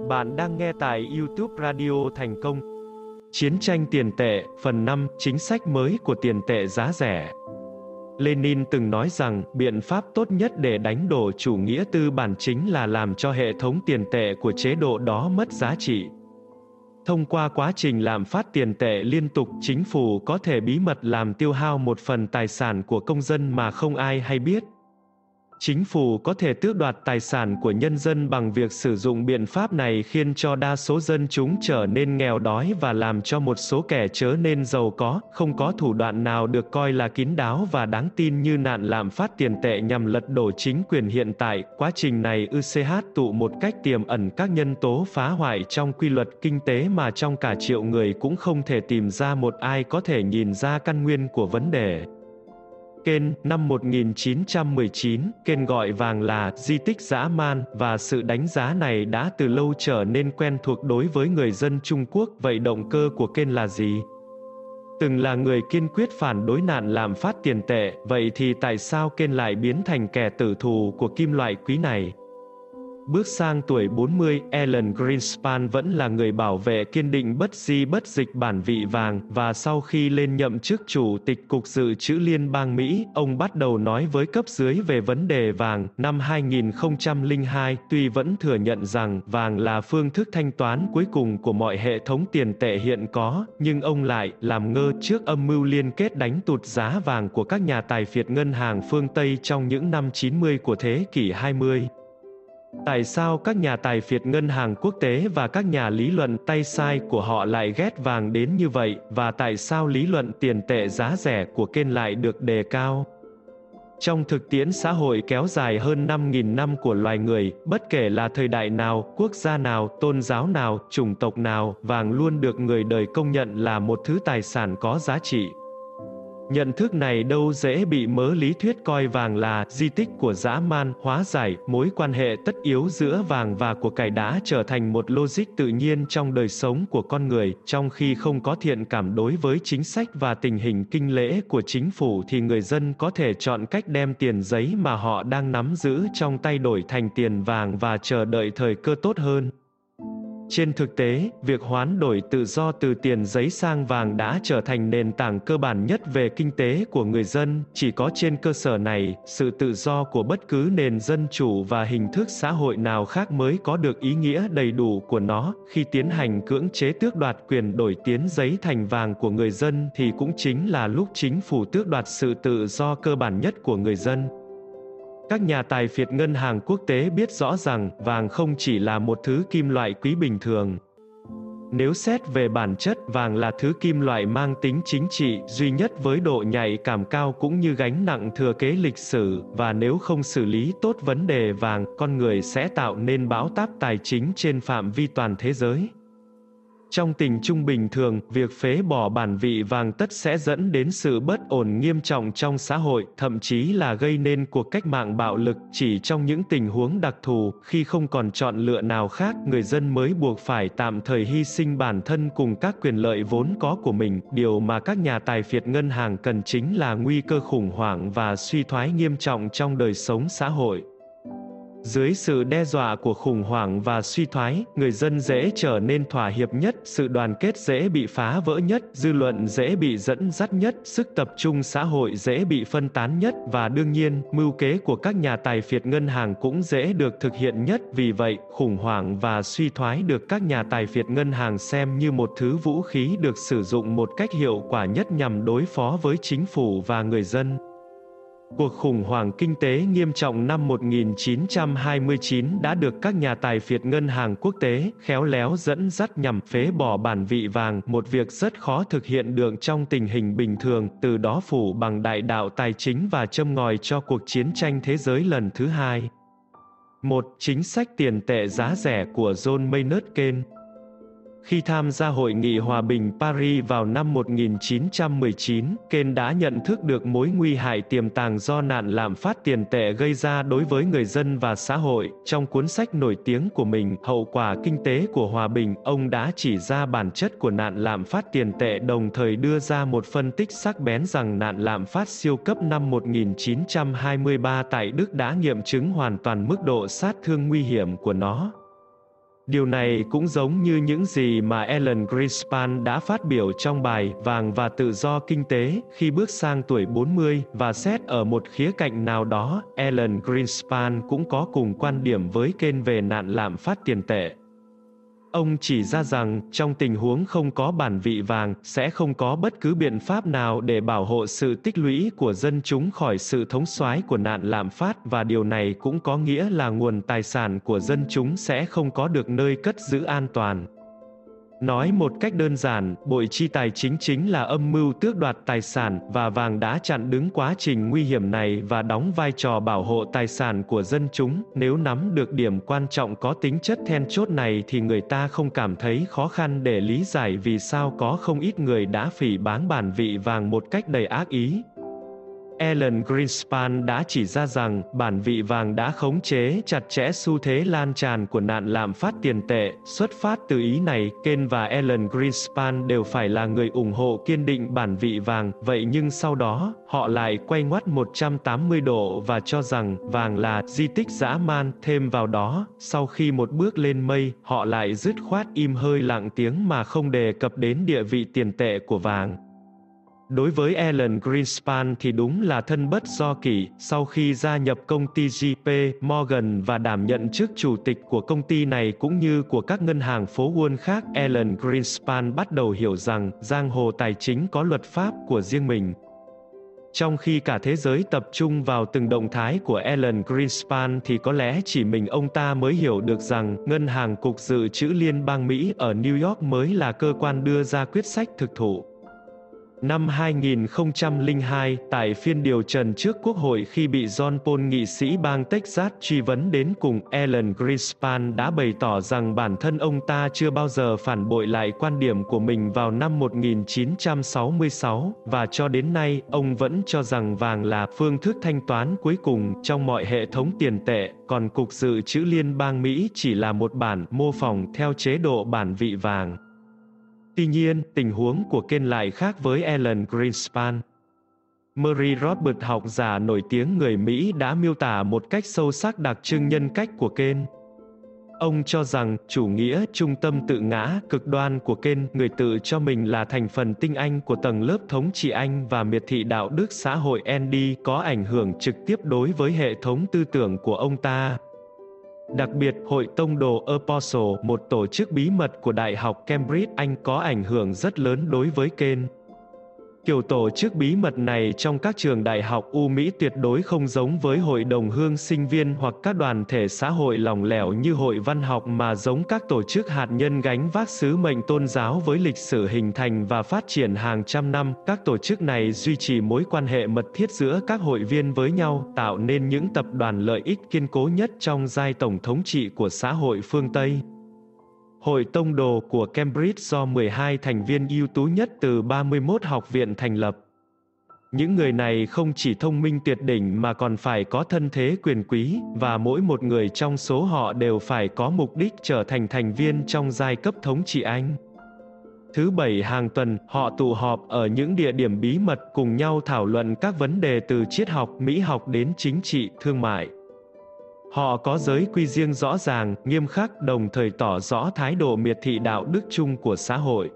Bạn đang nghe tại YouTube Radio Thành Công. Chiến tranh tiền tệ, phần 5, chính sách mới của tiền tệ giá rẻ. Lenin từng nói rằng, biện pháp tốt nhất để đánh đổ chủ nghĩa tư bản chính là làm cho hệ thống tiền tệ của chế độ đó mất giá trị. Thông qua quá trình lạm phát tiền tệ liên tục, chính phủ có thể bí mật làm tiêu hao một phần tài sản của công dân mà không ai hay biết. Chính phủ có thể tước đoạt tài sản của nhân dân bằng việc sử dụng biện pháp này khiến cho đa số dân chúng trở nên nghèo đói và làm cho một số kẻ trở nên giàu có. Không có thủ đoạn nào được coi là kín đáo và đáng tin như nạn lạm phát tiền tệ nhằm lật đổ chính quyền hiện tại. Quá trình này tụ một cách tiềm ẩn các nhân tố phá hoại trong quy luật kinh tế mà trong cả triệu người cũng không thể tìm ra một ai có thể nhìn ra căn nguyên của vấn đề. Keynes, năm 1919, Keynes gọi vàng là di tích dã man, và sự đánh giá này đã từ lâu trở nên quen thuộc đối với người dân Trung Quốc. Vậy động cơ của Keynes là gì? Từng là người kiên quyết phản đối nạn lạm phát tiền tệ, vậy thì tại sao Keynes lại biến thành kẻ tử thù của kim loại quý này? Bước sang tuổi 40, Alan Greenspan vẫn là người bảo vệ kiên định bất di bất dịch bản vị vàng, và sau khi lên nhậm chức Chủ tịch Cục Dự trữ Liên bang Mỹ, ông bắt đầu nói với cấp dưới về vấn đề vàng. Năm 2002, tuy vẫn thừa nhận rằng vàng là phương thức thanh toán cuối cùng của mọi hệ thống tiền tệ hiện có, nhưng ông lại làm ngơ trước âm mưu liên kết đánh tụt giá vàng của các nhà tài phiệt ngân hàng phương Tây trong những năm 90 của thế kỷ 20. Tại sao các nhà tài phiệt ngân hàng quốc tế và các nhà lý luận tay sai của họ lại ghét vàng đến như vậy, và tại sao lý luận tiền tệ giá rẻ của Keynes lại được đề cao? Trong thực tiễn xã hội kéo dài hơn 5.000 năm của loài người, bất kể là thời đại nào, quốc gia nào, tôn giáo nào, chủng tộc nào, vàng luôn được người đời công nhận là một thứ tài sản có giá trị. Nhận thức này đâu dễ bị mớ lý thuyết coi vàng là di tích của dã man. Hóa giải mối quan hệ tất yếu giữa vàng và của cải đã trở thành một logic tự nhiên trong đời sống của con người. Trong khi không có thiện cảm đối với chính sách và tình hình kinh lễ của chính phủ thì người dân có thể chọn cách đem tiền giấy mà họ đang nắm giữ trong tay đổi thành tiền vàng và chờ đợi thời cơ tốt hơn. Trên thực tế, việc hoán đổi tự do từ tiền giấy sang vàng đã trở thành nền tảng cơ bản nhất về kinh tế của người dân. Chỉ có trên cơ sở này, sự tự do của bất cứ nền dân chủ và hình thức xã hội nào khác mới có được ý nghĩa đầy đủ của nó. Khi tiến hành cưỡng chế tước đoạt quyền đổi tiền giấy thành vàng của người dân thì cũng chính là lúc chính phủ tước đoạt sự tự do cơ bản nhất của người dân. Các nhà tài phiệt ngân hàng quốc tế biết rõ rằng vàng không chỉ là một thứ kim loại quý bình thường. Nếu xét về bản chất, vàng là thứ kim loại mang tính chính trị duy nhất với độ nhạy cảm cao cũng như gánh nặng thừa kế lịch sử, và nếu không xử lý tốt vấn đề vàng, con người sẽ tạo nên bão táp tài chính trên phạm vi toàn thế giới. Trong tình trung bình thường, việc phế bỏ bản vị vàng tất sẽ dẫn đến sự bất ổn nghiêm trọng trong xã hội, thậm chí là gây nên cuộc cách mạng bạo lực. Chỉ trong những tình huống đặc thù, khi không còn chọn lựa nào khác, người dân mới buộc phải tạm thời hy sinh bản thân cùng các quyền lợi vốn có của mình. Điều mà các nhà tài phiệt ngân hàng cần chính là nguy cơ khủng hoảng và suy thoái nghiêm trọng trong đời sống xã hội. Dưới sự đe dọa của khủng hoảng và suy thoái, người dân dễ trở nên thỏa hiệp nhất, sự đoàn kết dễ bị phá vỡ nhất, dư luận dễ bị dẫn dắt nhất, sức tập trung xã hội dễ bị phân tán nhất, và đương nhiên, mưu kế của các nhà tài phiệt ngân hàng cũng dễ được thực hiện nhất. Vì vậy, khủng hoảng và suy thoái được các nhà tài phiệt ngân hàng xem như một thứ vũ khí được sử dụng một cách hiệu quả nhất nhằm đối phó với chính phủ và người dân. Cuộc khủng hoảng kinh tế nghiêm trọng năm 1929 đã được các nhà tài phiệt ngân hàng quốc tế khéo léo dẫn dắt nhằm phế bỏ bản vị vàng, một việc rất khó thực hiện được trong tình hình bình thường, từ đó phủ bằng đại đạo tài chính và châm ngòi cho cuộc chiến tranh thế giới lần thứ hai. 1. Chính sách tiền tệ giá rẻ của John Maynard Keynes. Khi tham gia Hội nghị Hòa bình Paris vào năm 1919, Keynes đã nhận thức được mối nguy hại tiềm tàng do nạn lạm phát tiền tệ gây ra đối với người dân và xã hội. Trong cuốn sách nổi tiếng của mình, Hậu quả kinh tế của hòa bình, ông đã chỉ ra bản chất của nạn lạm phát tiền tệ, đồng thời đưa ra một phân tích sắc bén rằng nạn lạm phát siêu cấp năm 1923 tại Đức đã nghiệm chứng hoàn toàn mức độ sát thương nguy hiểm của nó. Điều này cũng giống như những gì mà Alan Greenspan đã phát biểu trong bài Vàng và Tự do Kinh tế khi bước sang tuổi 40, và xét ở một khía cạnh nào đó, Alan Greenspan cũng có cùng quan điểm với Keynes về nạn lạm phát tiền tệ. Ông chỉ ra rằng, trong tình huống không có bản vị vàng, sẽ không có bất cứ biện pháp nào để bảo hộ sự tích lũy của dân chúng khỏi sự thống soái của nạn lạm phát, và điều này cũng có nghĩa là nguồn tài sản của dân chúng sẽ không có được nơi cất giữ an toàn. Nói một cách đơn giản, bội chi tài chính chính là âm mưu tước đoạt tài sản, và vàng đã chặn đứng quá trình nguy hiểm này và đóng vai trò bảo hộ tài sản của dân chúng. Nếu nắm được điểm quan trọng có tính chất then chốt này thì người ta không cảm thấy khó khăn để lý giải vì sao có không ít người đã phỉ báng bản vị vàng một cách đầy ác ý. Alan Greenspan đã chỉ ra rằng, bản vị vàng đã khống chế chặt chẽ xu thế lan tràn của nạn lạm phát tiền tệ. Xuất phát từ ý này, Keynes và Alan Greenspan đều phải là người ủng hộ kiên định bản vị vàng, vậy nhưng sau đó, họ lại quay ngoắt 180 độ và cho rằng, vàng là di tích dã man. Thêm vào đó, sau khi một bước lên mây, họ lại dứt khoát im hơi lặng tiếng mà không đề cập đến địa vị tiền tệ của vàng. Đối với Alan Greenspan thì đúng là thân bất do kỷ. Sau khi gia nhập công ty JP Morgan và đảm nhận chức chủ tịch của công ty này cũng như của các ngân hàng phố Wall khác, Alan Greenspan bắt đầu hiểu rằng giang hồ tài chính có luật pháp của riêng mình. Trong khi cả thế giới tập trung vào từng động thái của Alan Greenspan thì có lẽ chỉ mình ông ta mới hiểu được rằng Ngân hàng Cục Dự trữ Liên bang Mỹ ở New York mới là cơ quan đưa ra quyết sách thực thụ. Năm 2002, tại phiên điều trần trước Quốc hội khi bị John Paul nghị sĩ bang Texas truy vấn đến cùng, Alan Greenspan đã bày tỏ rằng bản thân ông ta chưa bao giờ phản bội lại quan điểm của mình vào năm 1966, và cho đến nay, ông vẫn cho rằng vàng là phương thức thanh toán cuối cùng trong mọi hệ thống tiền tệ, còn Cục Dự trữ Liên bang Mỹ chỉ là một bản mô phỏng theo chế độ bản vị vàng. Tuy nhiên, tình huống của Keynes lại khác với Alan Greenspan. Murray Rothbard, học giả nổi tiếng người Mỹ, đã miêu tả một cách sâu sắc đặc trưng nhân cách của Keynes. Ông cho rằng, chủ nghĩa trung tâm tự ngã cực đoan của Keynes, người tự cho mình là thành phần tinh anh của tầng lớp thống trị Anh và miệt thị đạo đức xã hội Andy, có ảnh hưởng trực tiếp đối với hệ thống tư tưởng của ông ta. Đặc biệt, Hội Tông đồ Apostle, một tổ chức bí mật của Đại học Cambridge, Anh, có ảnh hưởng rất lớn đối với Keynes. Kiểu tổ chức bí mật này trong các trường đại học Mỹ tuyệt đối không giống với hội đồng hương sinh viên hoặc các đoàn thể xã hội lỏng lẻo như hội văn học, mà giống các tổ chức hạt nhân gánh vác sứ mệnh tôn giáo với lịch sử hình thành và phát triển hàng trăm năm. Các tổ chức này duy trì mối quan hệ mật thiết giữa các hội viên với nhau, tạo nên những tập đoàn lợi ích kiên cố nhất trong giai tổng thống trị của xã hội phương Tây. Hội Tông đồ của Cambridge do 12 thành viên ưu tú nhất từ 31 học viện thành lập. Những người này không chỉ thông minh tuyệt đỉnh mà còn phải có thân thế quyền quý, và mỗi một người trong số họ đều phải có mục đích trở thành thành viên trong giai cấp thống trị Anh. Thứ Bảy hàng tuần, họ tụ họp ở những địa điểm bí mật cùng nhau thảo luận các vấn đề từ triết học, mỹ học đến chính trị, thương mại. Họ có giới quy riêng rõ ràng, nghiêm khắc, đồng thời tỏ rõ thái độ miệt thị đạo đức chung của xã hội.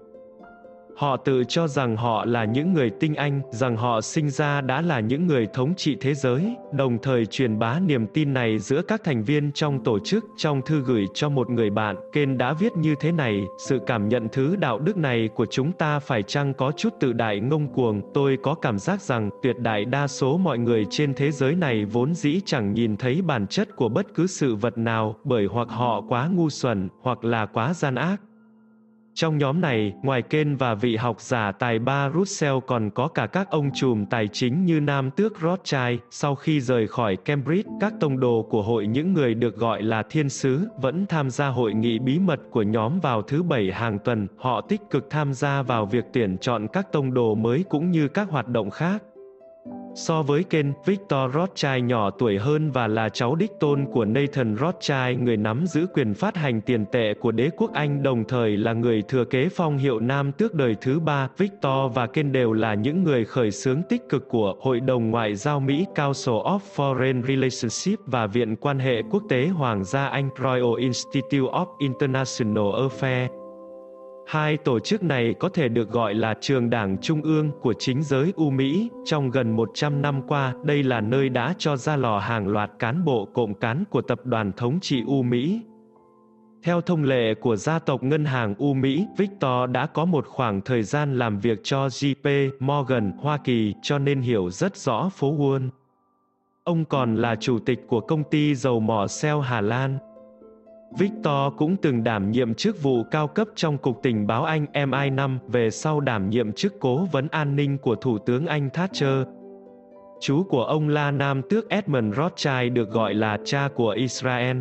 Họ tự cho rằng họ là những người tinh anh, rằng họ sinh ra đã là những người thống trị thế giới, đồng thời truyền bá niềm tin này giữa các thành viên trong tổ chức. Trong thư gửi cho một người bạn, Keynes đã viết như thế này: sự cảm nhận thứ đạo đức này của chúng ta phải chăng có chút tự đại ngông cuồng. Tôi có cảm giác rằng tuyệt đại đa số mọi người trên thế giới này vốn dĩ chẳng nhìn thấy bản chất của bất cứ sự vật nào, bởi hoặc họ quá ngu xuẩn, hoặc là quá gian ác. Trong nhóm này, ngoài Keynes và vị học giả tài ba Russell, còn có cả các ông trùm tài chính như nam tước Rothschild. Sau khi rời khỏi Cambridge, các tông đồ của hội, những người được gọi là thiên sứ, vẫn tham gia hội nghị bí mật của nhóm vào thứ Bảy hàng tuần. Họ tích cực tham gia vào việc tuyển chọn các tông đồ mới cũng như các hoạt động khác. So với Ken, Victor Rothschild nhỏ tuổi hơn và là cháu đích tôn của Nathan Rothschild, người nắm giữ quyền phát hành tiền tệ của đế quốc Anh, đồng thời là người thừa kế phong hiệu nam tước đời thứ 3. Victor và Ken đều là những người khởi xướng tích cực của Hội đồng Ngoại giao Mỹ Council of Foreign Relations và Viện Quan hệ Quốc tế Hoàng gia Anh Royal Institute of International Affairs. Hai tổ chức này có thể được gọi là trường đảng trung ương của chính giới Mỹ. Trong gần 100 năm qua, đây là nơi đã cho ra lò hàng loạt cán bộ cộng cán của tập đoàn thống trị Mỹ. Theo thông lệ của gia tộc ngân hàng Mỹ, Victor đã có một khoảng thời gian làm việc cho JP Morgan, Hoa Kỳ, cho nên hiểu rất rõ phố Wall. Ông còn là chủ tịch của công ty dầu mỏ Shell Hà Lan. Victor cũng từng đảm nhiệm chức vụ cao cấp trong Cục Tình báo Anh MI5, về sau đảm nhiệm chức cố vấn an ninh của Thủ tướng Anh Thatcher. Chú của ông là nam tước Edmund Rothschild, được gọi là cha của Israel.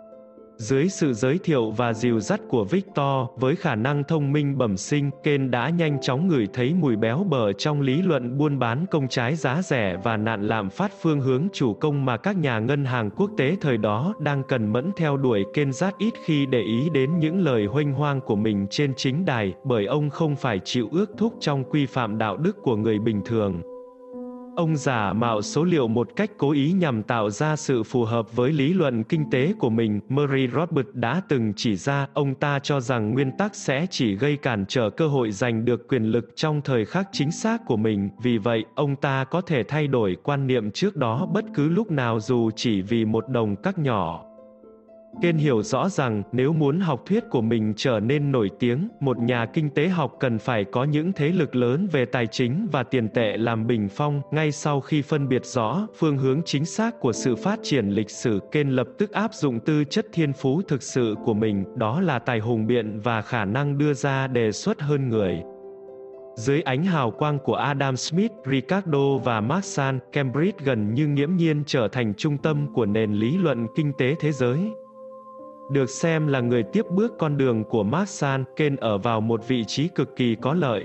Dưới sự giới thiệu và dìu dắt của Victor, với khả năng thông minh bẩm sinh, Ken đã nhanh chóng ngửi thấy mùi béo bở trong lý luận buôn bán công trái giá rẻ và nạn lạm phát phương hướng chủ công mà các nhà ngân hàng quốc tế thời đó đang cần mẫn theo đuổi. Ken rất ít khi để ý đến những lời huênh hoang của mình trên chính đài, bởi ông không phải chịu ước thúc trong quy phạm đạo đức của người bình thường. Ông giả mạo số liệu một cách cố ý nhằm tạo ra sự phù hợp với lý luận kinh tế của mình. Murray Rothbard đã từng chỉ ra, ông ta cho rằng nguyên tắc sẽ chỉ gây cản trở cơ hội giành được quyền lực trong thời khắc chính xác của mình, vì vậy, ông ta có thể thay đổi quan niệm trước đó bất cứ lúc nào dù chỉ vì một đồng cắc nhỏ. Ken hiểu rõ rằng, nếu muốn học thuyết của mình trở nên nổi tiếng, một nhà kinh tế học cần phải có những thế lực lớn về tài chính và tiền tệ làm bình phong. Ngay sau khi phân biệt rõ phương hướng chính xác của sự phát triển lịch sử, Ken lập tức áp dụng tư chất thiên phú thực sự của mình, đó là tài hùng biện và khả năng đưa ra đề xuất hơn người. Dưới ánh hào quang của Adam Smith, Ricardo và Marshall, Cambridge gần như nghiễm nhiên trở thành trung tâm của nền lý luận kinh tế thế giới. Được xem là người tiếp bước con đường của Marshall, Ken ở vào một vị trí cực kỳ có lợi.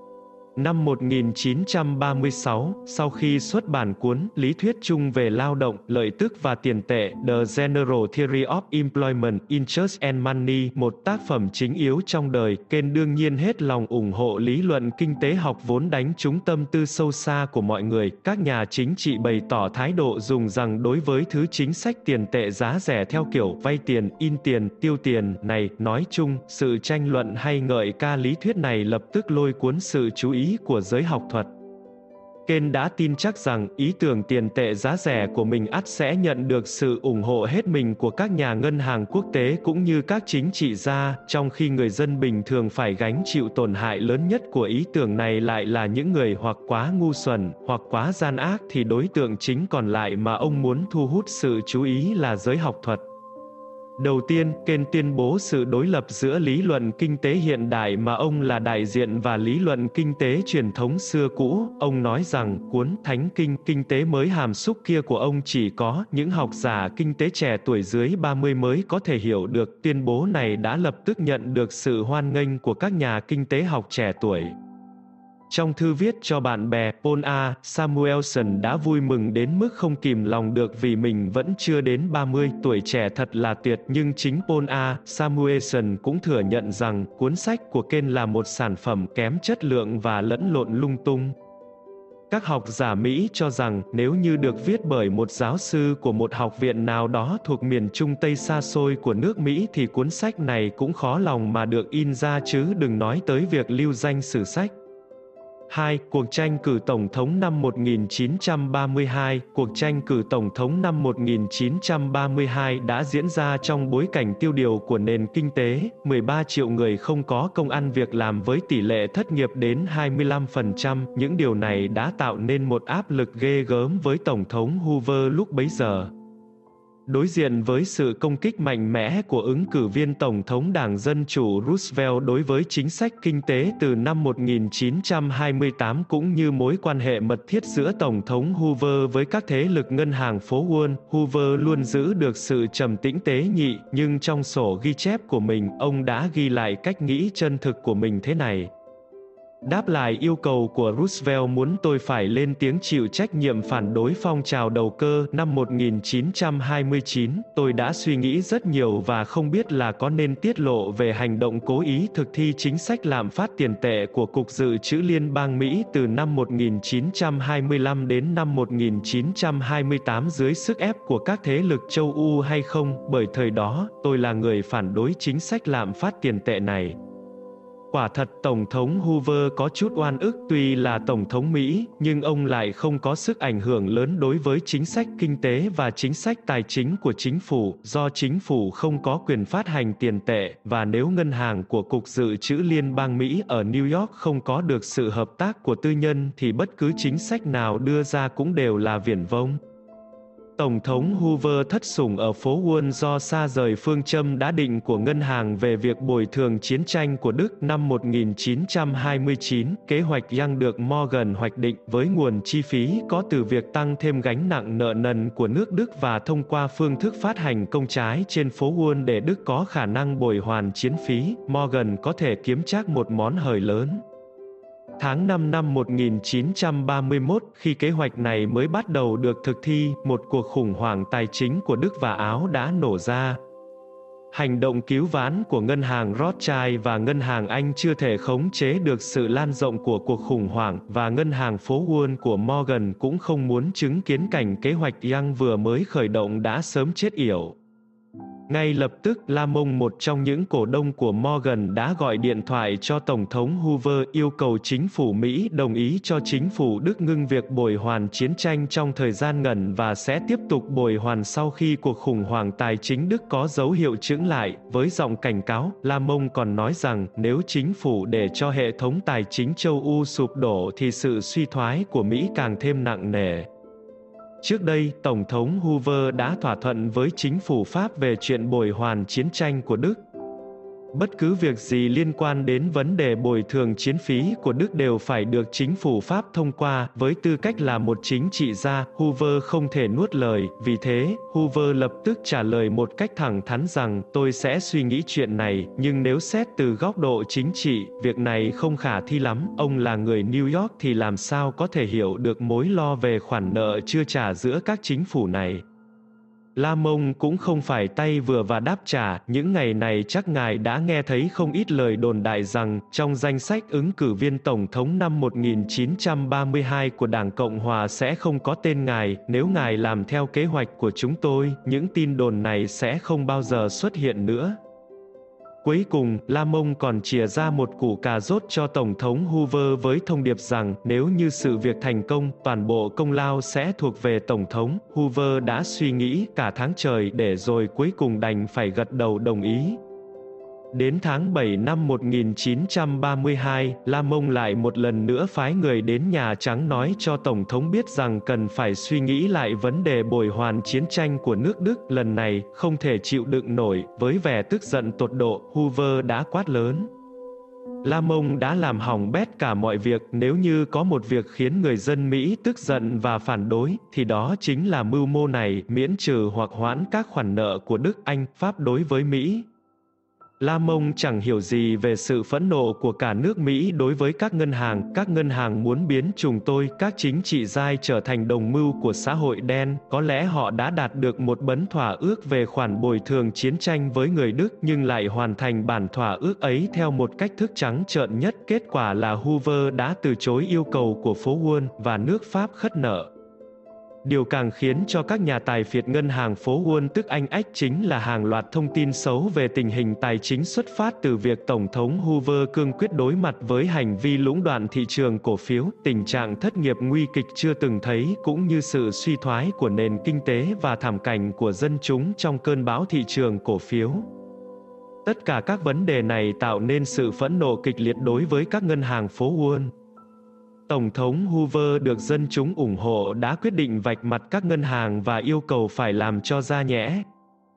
Năm 1936, sau khi xuất bản cuốn Lý thuyết chung về lao động, lợi tức và tiền tệ, The General Theory of Employment, Interest and Money, một tác phẩm chính yếu trong đời, Ken đương nhiên hết lòng ủng hộ lý luận kinh tế học vốn đánh trúng tâm tư sâu xa của mọi người. Các nhà chính trị bày tỏ thái độ dùng rằng đối với thứ chính sách tiền tệ giá rẻ theo kiểu vay tiền, in tiền, tiêu tiền này, nói chung, sự tranh luận hay ngợi ca lý thuyết này lập tức lôi cuốn sự chú ý của giới học thuật. Ken đã tin chắc rằng ý tưởng tiền tệ giá rẻ của mình ắt sẽ nhận được sự ủng hộ hết mình của các nhà ngân hàng quốc tế cũng như các chính trị gia, trong khi người dân bình thường phải gánh chịu tổn hại lớn nhất của ý tưởng này lại là những người hoặc quá ngu xuẩn, hoặc quá gian ác, thì đối tượng chính còn lại mà ông muốn thu hút sự chú ý là giới học thuật. Đầu tiên, Ken tuyên bố sự đối lập giữa lý luận kinh tế hiện đại mà ông là đại diện và lý luận kinh tế truyền thống xưa cũ. Ông nói rằng, cuốn Thánh Kinh Kinh tế mới hàm xúc kia của ông chỉ có những học giả kinh tế trẻ tuổi dưới 30 mới có thể hiểu được. Tuyên bố này đã lập tức nhận được sự hoan nghênh của các nhà kinh tế học trẻ tuổi. Trong thư viết cho bạn bè, Paul A. Samuelson đã vui mừng đến mức không kìm lòng được vì mình vẫn chưa đến 30, tuổi trẻ thật là tuyệt. Nhưng chính Paul A. Samuelson cũng thừa nhận rằng cuốn sách của Ken là một sản phẩm kém chất lượng và lẫn lộn lung tung. Các học giả Mỹ cho rằng nếu như được viết bởi một giáo sư của một học viện nào đó thuộc miền Trung Tây xa xôi của nước Mỹ thì cuốn sách này cũng khó lòng mà được in ra, chứ đừng nói tới việc lưu danh sử sách. 2. Cuộc tranh cử tổng thống năm 1932. Cuộc tranh cử tổng thống năm 1932 đã diễn ra trong bối cảnh tiêu điều của nền kinh tế, 13 triệu người không có công ăn việc làm với tỷ lệ thất nghiệp đến 25%. Những điều này đã tạo nên một áp lực ghê gớm với Tổng thống Hoover lúc bấy giờ. Đối diện với sự công kích mạnh mẽ của ứng cử viên Tổng thống Đảng Dân Chủ Roosevelt đối với chính sách kinh tế từ năm 1928 cũng như mối quan hệ mật thiết giữa Tổng thống Hoover với các thế lực ngân hàng phố Wall, Hoover luôn giữ được sự trầm tĩnh tế nhị, nhưng trong sổ ghi chép của mình, ông đã ghi lại cách nghĩ chân thực của mình thế này. Đáp lại yêu cầu của Roosevelt muốn tôi phải lên tiếng chịu trách nhiệm phản đối phong trào đầu cơ năm 1929, tôi đã suy nghĩ rất nhiều và không biết là có nên tiết lộ về hành động cố ý thực thi chính sách lạm phát tiền tệ của Cục Dự trữ Liên bang Mỹ từ năm 1925 đến năm 1928 dưới sức ép của các thế lực châu Âu hay không, bởi thời đó, tôi là người phản đối chính sách lạm phát tiền tệ này. Quả thật Tổng thống Hoover có chút oan ức, tuy là Tổng thống Mỹ, nhưng ông lại không có sức ảnh hưởng lớn đối với chính sách kinh tế và chính sách tài chính của chính phủ, do chính phủ không có quyền phát hành tiền tệ, và nếu ngân hàng của Cục Dự trữ Liên bang Mỹ ở New York không có được sự hợp tác của tư nhân thì bất cứ chính sách nào đưa ra cũng đều là viển vông. Tổng thống Hoover thất sủng ở phố Wall do xa rời phương châm đã định của ngân hàng về việc bồi thường chiến tranh của Đức năm 1929. Kế hoạch Young được Morgan hoạch định với nguồn chi phí có từ việc tăng thêm gánh nặng nợ nần của nước Đức và thông qua phương thức phát hành công trái trên phố Wall để Đức có khả năng bồi hoàn chiến phí. Morgan có thể kiếm trác một món hời lớn. Tháng 5 năm 1931, khi kế hoạch này mới bắt đầu được thực thi, một cuộc khủng hoảng tài chính của Đức và Áo đã nổ ra. Hành động cứu vãn của ngân hàng Rothschild và ngân hàng Anh chưa thể khống chế được sự lan rộng của cuộc khủng hoảng, và ngân hàng phố Wall của Morgan cũng không muốn chứng kiến cảnh kế hoạch Young vừa mới khởi động đã sớm chết yểu. Ngay lập tức, Lamont, một trong những cổ đông của Morgan, đã gọi điện thoại cho Tổng thống Hoover yêu cầu chính phủ Mỹ đồng ý cho chính phủ Đức ngưng việc bồi hoàn chiến tranh trong thời gian ngắn và sẽ tiếp tục bồi hoàn sau khi cuộc khủng hoảng tài chính Đức có dấu hiệu chững lại. Với giọng cảnh cáo, Lamont còn nói rằng nếu chính phủ để cho hệ thống tài chính châu Âu sụp đổ thì sự suy thoái của Mỹ càng thêm nặng nề. Trước đây, Tổng thống Hoover đã thỏa thuận với chính phủ Pháp về chuyện bồi hoàn chiến tranh của Đức. Bất cứ việc gì liên quan đến vấn đề bồi thường chiến phí của Đức đều phải được chính phủ Pháp thông qua. Với tư cách là một chính trị gia, Hoover không thể nuốt lời, vì thế, Hoover lập tức trả lời một cách thẳng thắn rằng tôi sẽ suy nghĩ chuyện này, nhưng nếu xét từ góc độ chính trị, việc này không khả thi lắm. Ông là người New York thì làm sao có thể hiểu được mối lo về khoản nợ chưa trả giữa các chính phủ này. Lamont cũng không phải tay vừa và đáp trả, những ngày này chắc ngài đã nghe thấy không ít lời đồn đại rằng, trong danh sách ứng cử viên Tổng thống năm 1932 của Đảng Cộng Hòa sẽ không có tên ngài, nếu ngài làm theo kế hoạch của chúng tôi, những tin đồn này sẽ không bao giờ xuất hiện nữa. Cuối cùng, Lamont còn chìa ra một củ cà rốt cho Tổng thống Hoover với thông điệp rằng, nếu như sự việc thành công, toàn bộ công lao sẽ thuộc về Tổng thống. Hoover đã suy nghĩ cả tháng trời để rồi cuối cùng đành phải gật đầu đồng ý. Đến tháng 7 năm 1932, Lamont lại một lần nữa phái người đến Nhà Trắng nói cho Tổng thống biết rằng cần phải suy nghĩ lại vấn đề bồi hoàn chiến tranh của nước Đức. Lần này, không thể chịu đựng nổi, với vẻ tức giận tột độ, Hoover đã quát lớn. Lamont đã làm hỏng bét cả mọi việc, nếu như có một việc khiến người dân Mỹ tức giận và phản đối, thì đó chính là mưu mô này, miễn trừ hoặc hoãn các khoản nợ của Đức, Anh, Pháp đối với Mỹ. Lamont chẳng hiểu gì về sự phẫn nộ của cả nước Mỹ đối với các ngân hàng muốn biến chúng tôi, các chính trị gia trở thành đồng mưu của xã hội đen. Có lẽ họ đã đạt được một bản thỏa ước về khoản bồi thường chiến tranh với người Đức nhưng lại hoàn thành bản thỏa ước ấy theo một cách thức trắng trợn nhất. Kết quả là Hoover đã từ chối yêu cầu của phố Wall và nước Pháp khất nợ. Điều càng khiến cho các nhà tài phiệt ngân hàng phố Wall tức Anh ách chính là hàng loạt thông tin xấu về tình hình tài chính xuất phát từ việc Tổng thống Hoover cương quyết đối mặt với hành vi lũng đoạn thị trường cổ phiếu, tình trạng thất nghiệp nguy kịch chưa từng thấy cũng như sự suy thoái của nền kinh tế và thảm cảnh của dân chúng trong cơn bão thị trường cổ phiếu. Tất cả các vấn đề này tạo nên sự phẫn nộ kịch liệt đối với các ngân hàng phố Wall. Tổng thống Hoover được dân chúng ủng hộ đã quyết định vạch mặt các ngân hàng và yêu cầu phải làm cho ra nhẽ.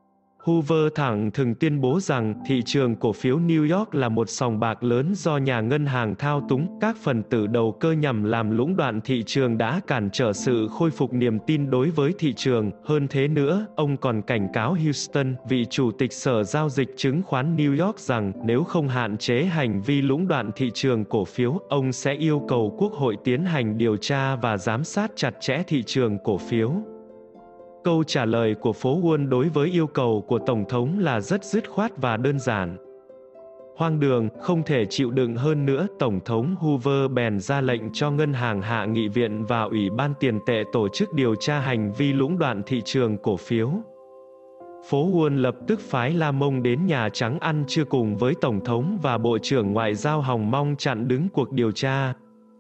Hoover thẳng thừng tuyên bố rằng thị trường cổ phiếu New York là một sòng bạc lớn do nhà ngân hàng thao túng. Các phần tử đầu cơ nhằm làm lũng đoạn thị trường đã cản trở sự khôi phục niềm tin đối với thị trường. Hơn thế nữa, ông còn cảnh cáo Houston, vị chủ tịch Sở Giao dịch Chứng khoán New York rằng nếu không hạn chế hành vi lũng đoạn thị trường cổ phiếu, ông sẽ yêu cầu Quốc hội tiến hành điều tra và giám sát chặt chẽ thị trường cổ phiếu. Câu trả lời của phố Wall đối với yêu cầu của Tổng thống là rất dứt khoát và đơn giản. Hoang đường, không thể chịu đựng hơn nữa, Tổng thống Hoover bèn ra lệnh cho Ngân hàng Hạ nghị viện và Ủy ban tiền tệ tổ chức điều tra hành vi lũng đoạn thị trường cổ phiếu. Phố Wall lập tức phái La Mông đến Nhà Trắng ăn trưa cùng với Tổng thống và Bộ trưởng Ngoại giao Hồng Mong chặn đứng cuộc điều tra.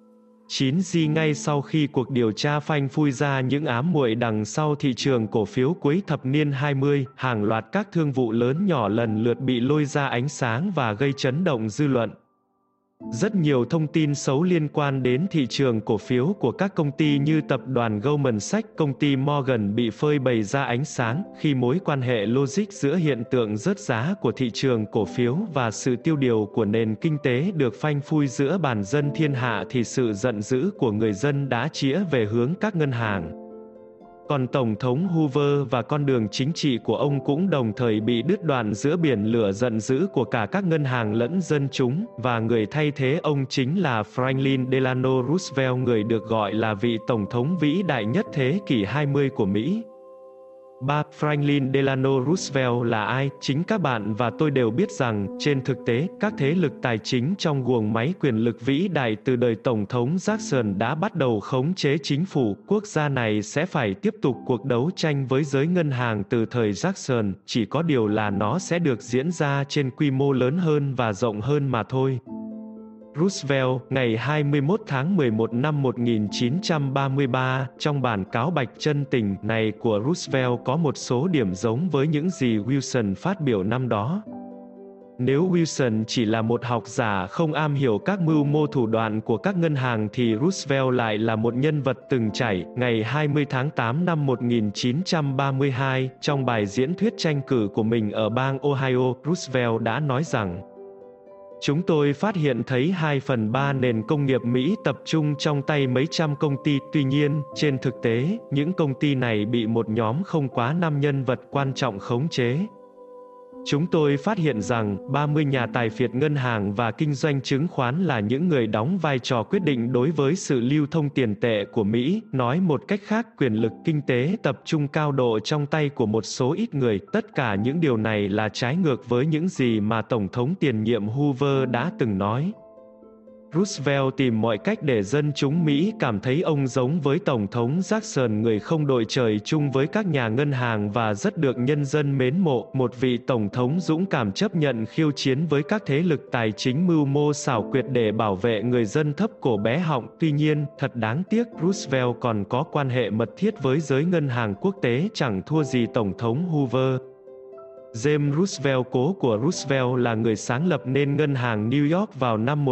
9G ngay sau khi cuộc điều tra phanh phui ra những ám muội đằng sau thị trường cổ phiếu cuối thập niên 20, hàng loạt các thương vụ lớn nhỏ lần lượt bị lôi ra ánh sáng và gây chấn động dư luận. Rất nhiều thông tin xấu liên quan đến thị trường cổ phiếu của các công ty như tập đoàn Goldman Sachs, công ty Morgan bị phơi bày ra ánh sáng, khi mối quan hệ logic giữa hiện tượng rớt giá của thị trường cổ phiếu và sự tiêu điều của nền kinh tế được phanh phui giữa bản dân thiên hạ thì sự giận dữ của người dân đã chĩa về hướng các ngân hàng. Còn Tổng thống Hoover và con đường chính trị của ông cũng đồng thời bị đứt đoạn giữa biển lửa giận dữ của cả các ngân hàng lẫn dân chúng, và người thay thế ông chính là Franklin Delano Roosevelt, người được gọi là vị Tổng thống vĩ đại nhất thế kỷ 20 của Mỹ. Franklin Delano Roosevelt là ai? Chính các bạn và tôi đều biết rằng, trên thực tế, các thế lực tài chính trong guồng máy quyền lực vĩ đại từ đời Tổng thống Jackson đã bắt đầu khống chế chính phủ. Quốc gia này sẽ phải tiếp tục cuộc đấu tranh với giới ngân hàng từ thời Jackson, chỉ có điều là nó sẽ được diễn ra trên quy mô lớn hơn và rộng hơn mà thôi. Roosevelt, ngày 21 tháng 11 năm 1933, trong bản cáo bạch chân tình này của Roosevelt có một số điểm giống với những gì Wilson phát biểu năm đó. Nếu Wilson chỉ là một học giả không am hiểu các mưu mô thủ đoạn của các ngân hàng thì Roosevelt lại là một nhân vật từng trải. Ngày 20 tháng 8 năm 1932, trong bài diễn thuyết tranh cử của mình ở bang Ohio, Roosevelt đã nói rằng: "Chúng tôi phát hiện thấy 2/3 nền công nghiệp Mỹ tập trung trong tay mấy trăm công ty, tuy nhiên, trên thực tế, những công ty này bị một nhóm không quá 5 nhân vật quan trọng khống chế. Chúng tôi phát hiện rằng, 30 nhà tài phiệt ngân hàng và kinh doanh chứng khoán là những người đóng vai trò quyết định đối với sự lưu thông tiền tệ của Mỹ. Nói một cách khác, quyền lực kinh tế tập trung cao độ trong tay của một số ít người. Tất cả những điều này là trái ngược với những gì mà Tổng thống tiền nhiệm Hoover đã từng nói." Roosevelt tìm mọi cách để dân chúng Mỹ cảm thấy ông giống với Tổng thống Jackson, người không đội trời chung với các nhà ngân hàng và rất được nhân dân mến mộ, một vị Tổng thống dũng cảm chấp nhận khiêu chiến với các thế lực tài chính mưu mô xảo quyệt để bảo vệ người dân thấp cổ bé họng. Tuy nhiên, thật đáng tiếc, Roosevelt còn có quan hệ mật thiết với giới ngân hàng quốc tế chẳng thua gì Tổng thống Hoover. James Roosevelt, cố của Roosevelt, là người sáng lập nên ngân hàng New York vào năm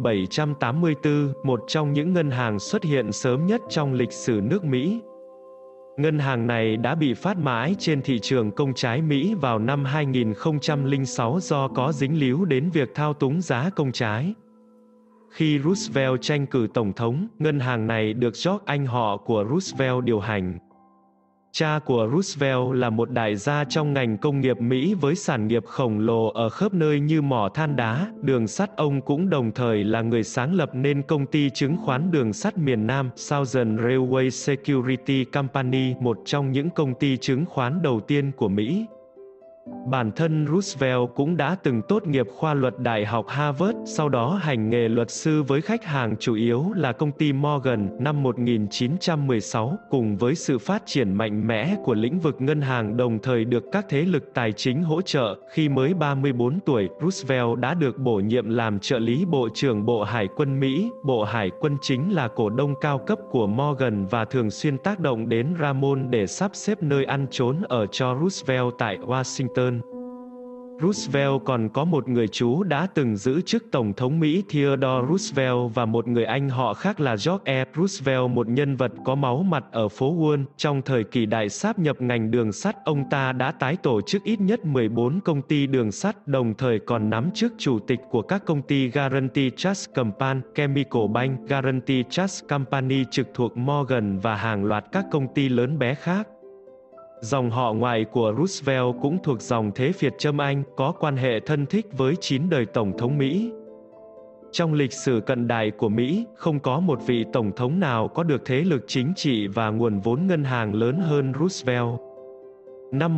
1784, một trong những ngân hàng xuất hiện sớm nhất trong lịch sử nước Mỹ. Ngân hàng này đã bị phát mãi trên thị trường công trái Mỹ vào năm 2006 do có dính líu đến việc thao túng giá công trái. Khi Roosevelt tranh cử tổng thống, ngân hàng này được George, anh họ của Roosevelt, điều hành. Cha của Roosevelt là một đại gia trong ngành công nghiệp Mỹ với sản nghiệp khổng lồ ở khắp nơi như mỏ than đá, đường sắt. Ông cũng đồng thời là người sáng lập nên công ty chứng khoán đường sắt miền Nam, Southern Railway Security Company, một trong những công ty chứng khoán đầu tiên của Mỹ. Bản thân Roosevelt cũng đã từng tốt nghiệp khoa luật Đại học Harvard, sau đó hành nghề luật sư với khách hàng chủ yếu là công ty Morgan. Năm 1916, cùng với sự phát triển mạnh mẽ của lĩnh vực ngân hàng đồng thời được các thế lực tài chính hỗ trợ, khi mới 34 tuổi, Roosevelt đã được bổ nhiệm làm trợ lý Bộ trưởng Bộ Hải quân Mỹ. Bộ Hải quân chính là cổ đông cao cấp của Morgan và thường xuyên tác động đến Ramon để sắp xếp nơi ăn trốn ở cho Roosevelt tại Washington. Roosevelt còn có một người chú đã từng giữ chức Tổng thống Mỹ Theodore Roosevelt và một người anh họ khác là George E. Roosevelt, một nhân vật có máu mặt ở phố Wall. Trong thời kỳ đại sáp nhập ngành đường sắt, ông ta đã tái tổ chức ít nhất 14 công ty đường sắt, đồng thời còn nắm chức chủ tịch của các công ty Guaranty Trust Company, Chemical Bank, Guaranty Trust Company trực thuộc Morgan và hàng loạt các công ty lớn bé khác. Dòng họ ngoại của Roosevelt cũng thuộc dòng thế Việt Trâm Anh, có quan hệ thân thích với 9 đời Tổng thống Mỹ. Trong lịch sử cận đại của Mỹ, không có một vị Tổng thống nào có được thế lực chính trị và nguồn vốn ngân hàng lớn hơn Roosevelt. Năm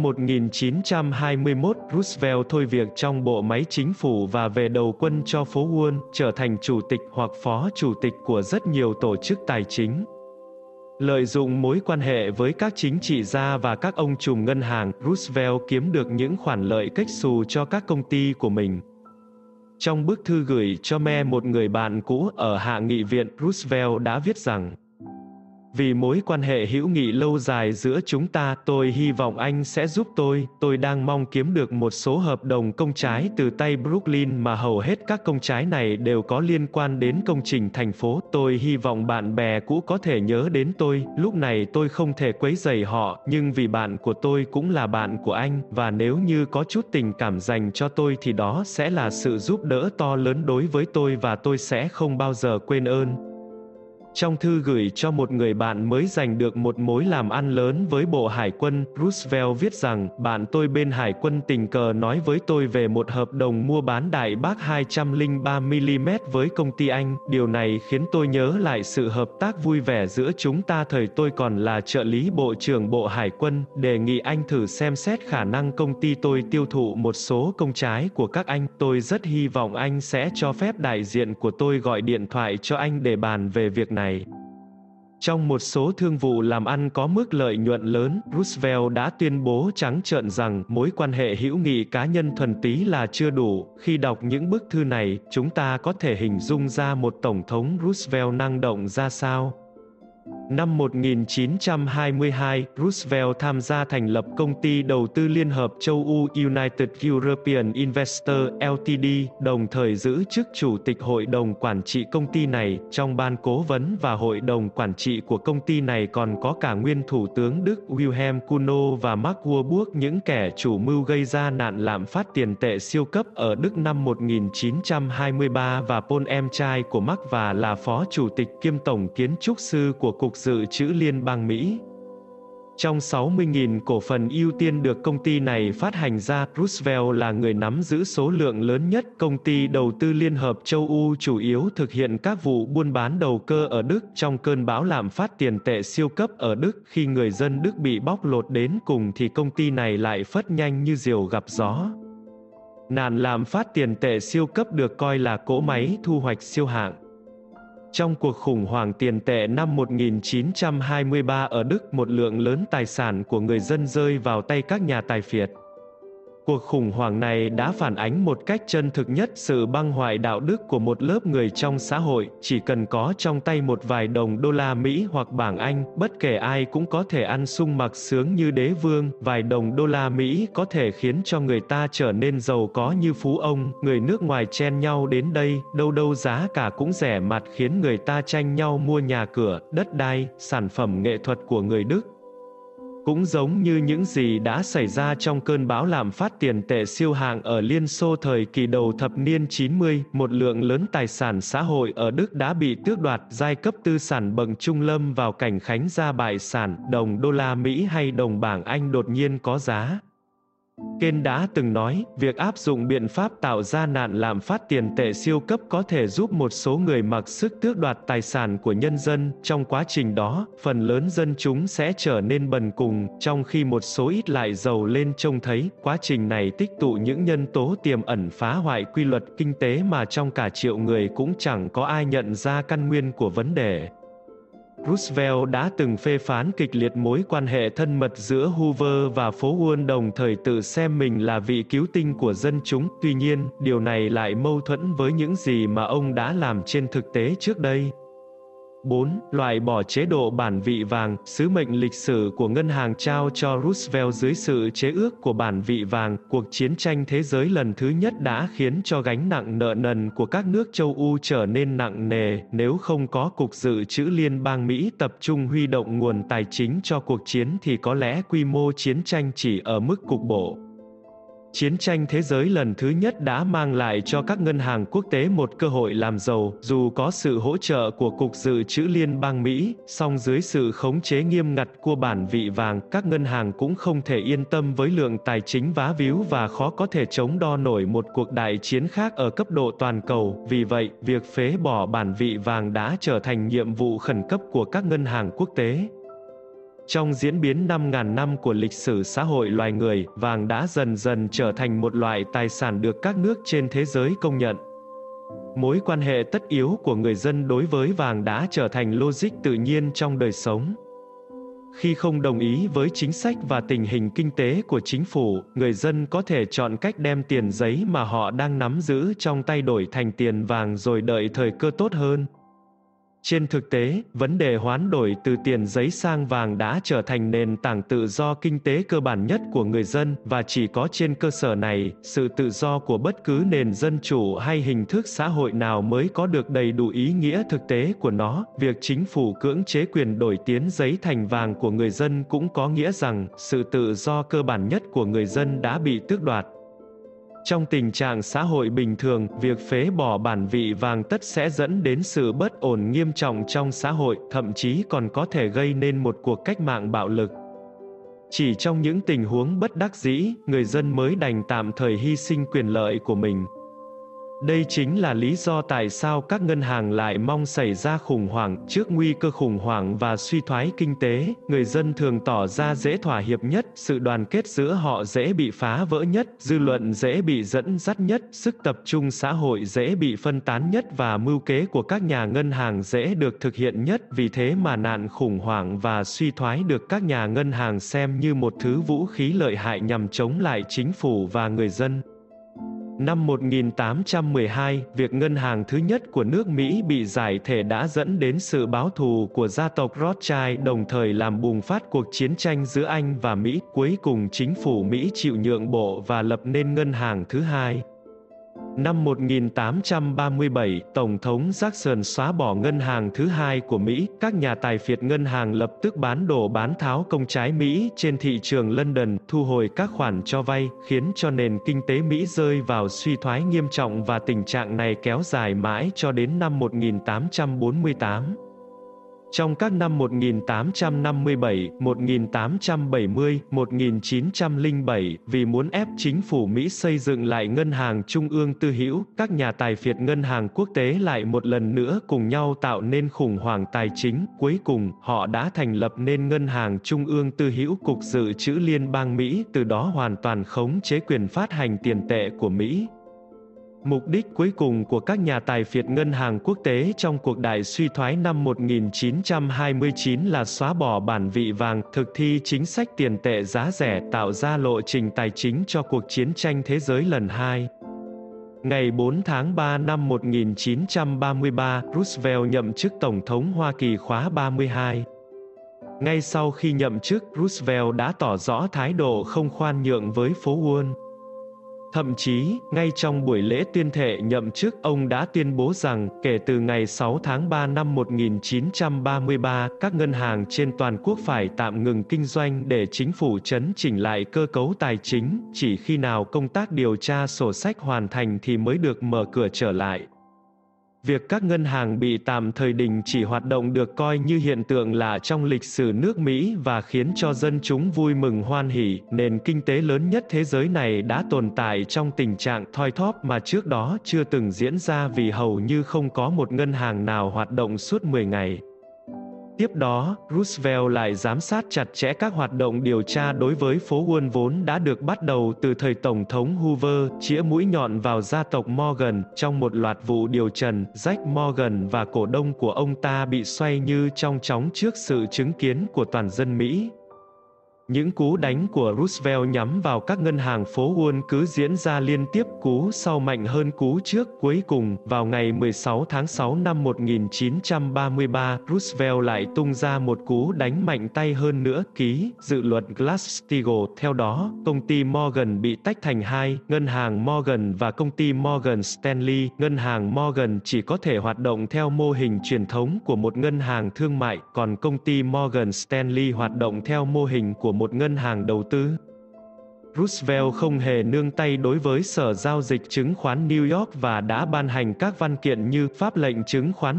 1921, Roosevelt thôi việc trong bộ máy chính phủ và về đầu quân cho phố Wall, trở thành chủ tịch hoặc phó chủ tịch của rất nhiều tổ chức tài chính. Lợi dụng mối quan hệ với các chính trị gia và các ông trùm ngân hàng, Roosevelt kiếm được những khoản lợi kếch xù cho các công ty của mình. Trong bức thư gửi cho một người bạn cũ ở Hạ nghị viện, Roosevelt đã viết rằng: vì mối quan hệ hữu nghị lâu dài giữa chúng ta, tôi hy vọng anh sẽ giúp tôi đang mong kiếm được một số hợp đồng công trái từ tay Brooklyn mà hầu hết các công trái này đều có liên quan đến công trình thành phố. Tôi hy vọng bạn bè cũ có thể nhớ đến tôi, lúc này tôi không thể quấy rầy họ, nhưng vì bạn của tôi cũng là bạn của anh, và nếu như có chút tình cảm dành cho tôi thì đó sẽ là sự giúp đỡ to lớn đối với tôi và tôi sẽ không bao giờ quên ơn. Trong thư gửi cho một người bạn mới giành được một mối làm ăn lớn với Bộ Hải quân, Roosevelt viết rằng, bạn tôi bên Hải quân tình cờ nói với tôi về một hợp đồng mua bán đại bác 203mm với công ty Anh. Điều này khiến tôi nhớ lại sự hợp tác vui vẻ giữa chúng ta thời tôi còn là trợ lý Bộ trưởng Bộ Hải quân, đề nghị anh thử xem xét khả năng công ty tôi tiêu thụ một số công trái của các anh. Tôi rất hy vọng anh sẽ cho phép đại diện của tôi gọi điện thoại cho anh để bàn về việc này. Trong một số thương vụ làm ăn có mức lợi nhuận lớn, Roosevelt đã tuyên bố trắng trợn rằng mối quan hệ hữu nghị cá nhân thuần túy là chưa đủ. Khi đọc những bức thư này, chúng ta có thể hình dung ra một Tổng thống Roosevelt năng động ra sao. Năm 1922, Roosevelt tham gia thành lập công ty đầu tư liên hợp châu Âu United European Investor Ltd, đồng thời giữ chức chủ tịch hội đồng quản trị công ty này. Trong ban cố vấn và hội đồng quản trị của công ty này còn có cả nguyên thủ tướng Đức Wilhelm Kuno và Max Warburg, những kẻ chủ mưu gây ra nạn lạm phát tiền tệ siêu cấp ở Đức năm 1923, và Paul em trai của Max và là phó chủ tịch kiêm tổng kiến trúc sư của Cục Dự trữ Liên bang Mỹ. Trong 60.000 cổ phần ưu tiên được công ty này phát hành ra, Roosevelt là người nắm giữ số lượng lớn nhất. Công ty đầu tư liên hợp châu Âu chủ yếu thực hiện các vụ buôn bán đầu cơ ở Đức. Trong cơn bão lạm phát tiền tệ siêu cấp ở Đức, khi người dân Đức bị bóc lột đến cùng thì công ty này lại phất nhanh như diều gặp gió. Nạn lạm phát tiền tệ siêu cấp được coi là cỗ máy thu hoạch siêu hạng. Trong cuộc khủng hoảng tiền tệ năm 1923 ở Đức, một lượng lớn tài sản của người dân rơi vào tay các nhà tài phiệt. Cuộc khủng hoảng này đã phản ánh một cách chân thực nhất sự băng hoại đạo đức của một lớp người trong xã hội. Chỉ cần có trong tay một vài đồng đô la Mỹ hoặc bảng Anh, bất kể ai cũng có thể ăn sung mặc sướng như đế vương. Vài đồng đô la Mỹ có thể khiến cho người ta trở nên giàu có như phú ông. Người nước ngoài chen nhau đến đây, đâu đâu giá cả cũng rẻ mạt, khiến người ta tranh nhau mua nhà cửa, đất đai, sản phẩm nghệ thuật của người Đức. Cũng giống như những gì đã xảy ra trong cơn bão lạm phát tiền tệ siêu hạng ở Liên Xô thời kỳ đầu thập niên 90, một lượng lớn tài sản xã hội ở Đức đã bị tước đoạt. Giai cấp tư sản bậc trung lâm vào cảnh khánh gia bại sản. Đồng đô la Mỹ hay đồng bảng Anh đột nhiên có giá. Keynes đã từng nói, việc áp dụng biện pháp tạo ra nạn lạm phát tiền tệ siêu cấp có thể giúp một số người mặc sức tước đoạt tài sản của nhân dân. Trong quá trình đó, phần lớn dân chúng sẽ trở nên bần cùng, trong khi một số ít lại giàu lên. Trông thấy, quá trình này tích tụ những nhân tố tiềm ẩn phá hoại quy luật kinh tế mà trong cả triệu người cũng chẳng có ai nhận ra căn nguyên của vấn đề. Roosevelt đã từng phê phán kịch liệt mối quan hệ thân mật giữa Hoover và phố Wall, đồng thời tự xem mình là vị cứu tinh của dân chúng. Tuy nhiên, điều này lại mâu thuẫn với những gì mà ông đã làm trên thực tế trước đây. 4. Loại bỏ chế độ bản vị vàng. Sứ mệnh lịch sử của ngân hàng trao cho Roosevelt dưới sự chế ước của bản vị vàng. Cuộc chiến tranh thế giới lần thứ nhất đã khiến cho gánh nặng nợ nần của các nước châu Âu trở nên nặng nề. Nếu không có Cục Dự trữ Liên bang Mỹ tập trung huy động nguồn tài chính cho cuộc chiến thì có lẽ quy mô chiến tranh chỉ ở mức cục bộ. Chiến tranh thế giới lần thứ nhất đã mang lại cho các ngân hàng quốc tế một cơ hội làm giàu, dù có sự hỗ trợ của Cục Dự trữ Liên bang Mỹ, song dưới sự khống chế nghiêm ngặt của bản vị vàng, các ngân hàng cũng không thể yên tâm với lượng tài chính vá víu và khó có thể chống đo nổi một cuộc đại chiến khác ở cấp độ toàn cầu. Vì vậy, việc phế bỏ bản vị vàng đã trở thành nhiệm vụ khẩn cấp của các ngân hàng quốc tế. Trong diễn biến 5.000 năm của lịch sử xã hội loài người, vàng đã dần dần trở thành một loại tài sản được các nước trên thế giới công nhận. Mối quan hệ tất yếu của người dân đối với vàng đã trở thành logic tự nhiên trong đời sống. Khi không đồng ý với chính sách và tình hình kinh tế của chính phủ, người dân có thể chọn cách đem tiền giấy mà họ đang nắm giữ trong tay đổi thành tiền vàng rồi đợi thời cơ tốt hơn. Trên thực tế, vấn đề hoán đổi từ tiền giấy sang vàng đã trở thành nền tảng tự do kinh tế cơ bản nhất của người dân, và chỉ có trên cơ sở này, sự tự do của bất cứ nền dân chủ hay hình thức xã hội nào mới có được đầy đủ ý nghĩa thực tế của nó. Việc chính phủ cưỡng chế quyền đổi tiền giấy thành vàng của người dân cũng có nghĩa rằng, sự tự do cơ bản nhất của người dân đã bị tước đoạt. Trong tình trạng xã hội bình thường, việc phế bỏ bản vị vàng tất sẽ dẫn đến sự bất ổn nghiêm trọng trong xã hội, thậm chí còn có thể gây nên một cuộc cách mạng bạo lực. Chỉ trong những tình huống bất đắc dĩ, người dân mới đành tạm thời hy sinh quyền lợi của mình. Đây chính là lý do tại sao các ngân hàng lại mong xảy ra khủng hoảng. Trước nguy cơ khủng hoảng và suy thoái kinh tế, người dân thường tỏ ra dễ thỏa hiệp nhất, sự đoàn kết giữa họ dễ bị phá vỡ nhất, dư luận dễ bị dẫn dắt nhất, sức tập trung xã hội dễ bị phân tán nhất và mưu kế của các nhà ngân hàng dễ được thực hiện nhất. Vì thế mà nạn khủng hoảng và suy thoái được các nhà ngân hàng xem như một thứ vũ khí lợi hại nhằm chống lại chính phủ và người dân. Năm 1812, việc ngân hàng thứ nhất của nước Mỹ bị giải thể đã dẫn đến sự báo thù của gia tộc Rothschild, đồng thời làm bùng phát cuộc chiến tranh giữa Anh và Mỹ. Cuối cùng chính phủ Mỹ chịu nhượng bộ và lập nên ngân hàng thứ hai. Năm 1837, Tổng thống Jackson xóa bỏ ngân hàng thứ hai của Mỹ. Các nhà tài phiệt ngân hàng lập tức bán đổ bán tháo công trái Mỹ trên thị trường London, thu hồi các khoản cho vay, khiến cho nền kinh tế Mỹ rơi vào suy thoái nghiêm trọng, và tình trạng này kéo dài mãi cho đến năm 1848. Trong các năm 1857, 1870, 1907, vì muốn ép chính phủ Mỹ xây dựng lại ngân hàng trung ương tư hữu, các nhà tài phiệt ngân hàng quốc tế lại một lần nữa cùng nhau tạo nên khủng hoảng tài chính. Cuối cùng, họ đã thành lập nên ngân hàng trung ương tư hữu, Cục Dự trữ Liên bang Mỹ, từ đó hoàn toàn khống chế quyền phát hành tiền tệ của Mỹ. Mục đích cuối cùng của các nhà tài phiệt ngân hàng quốc tế trong cuộc đại suy thoái năm 1929 là xóa bỏ bản vị vàng, thực thi chính sách tiền tệ giá rẻ, tạo ra lộ trình tài chính cho cuộc chiến tranh thế giới lần 2. Ngày 4 tháng 3 năm 1933, Roosevelt nhậm chức Tổng thống Hoa Kỳ khóa 32. Ngay sau khi nhậm chức, Roosevelt đã tỏ rõ thái độ không khoan nhượng với phố Wall. Thậm chí, ngay trong buổi lễ tuyên thệ nhậm chức, ông đã tuyên bố rằng, kể từ ngày 6 tháng 3 năm 1933, các ngân hàng trên toàn quốc phải tạm ngừng kinh doanh để chính phủ chấn chỉnh lại cơ cấu tài chính, chỉ khi nào công tác điều tra sổ sách hoàn thành thì mới được mở cửa trở lại. Việc các ngân hàng bị tạm thời đình chỉ hoạt động được coi như hiện tượng lạ trong lịch sử nước Mỹ và khiến cho dân chúng vui mừng hoan hỉ. Nền kinh tế lớn nhất thế giới này đã tồn tại trong tình trạng thoi thóp mà trước đó chưa từng diễn ra, vì hầu như không có một ngân hàng nào hoạt động suốt 10 ngày. Tiếp đó, Roosevelt lại giám sát chặt chẽ các hoạt động điều tra đối với phố Wall vốn đã được bắt đầu từ thời Tổng thống Hoover, chĩa mũi nhọn vào gia tộc Morgan. Trong một loạt vụ điều trần, Jack Morgan và cổ đông của ông ta bị xoay như trong chóng trước sự chứng kiến của toàn dân Mỹ. Những cú đánh của Roosevelt nhắm vào các ngân hàng phố Wall cứ diễn ra liên tiếp, cú sau mạnh hơn cú trước. Cuối cùng, vào ngày 16 tháng 6 năm 1933, Roosevelt lại tung ra một cú đánh mạnh tay hơn nữa, ký dự luật Glass-Steagall. Theo đó, công ty Morgan bị tách thành hai, ngân hàng Morgan và công ty Morgan Stanley. Ngân hàng Morgan chỉ có thể hoạt động theo mô hình truyền thống của một ngân hàng thương mại, còn công ty Morgan Stanley hoạt động theo mô hình của một ngân hàng đầu tư. Roosevelt không hề nương tay đối với Sở Giao dịch Chứng khoán New York và đã ban hành các văn kiện như Pháp lệnh chứng khoán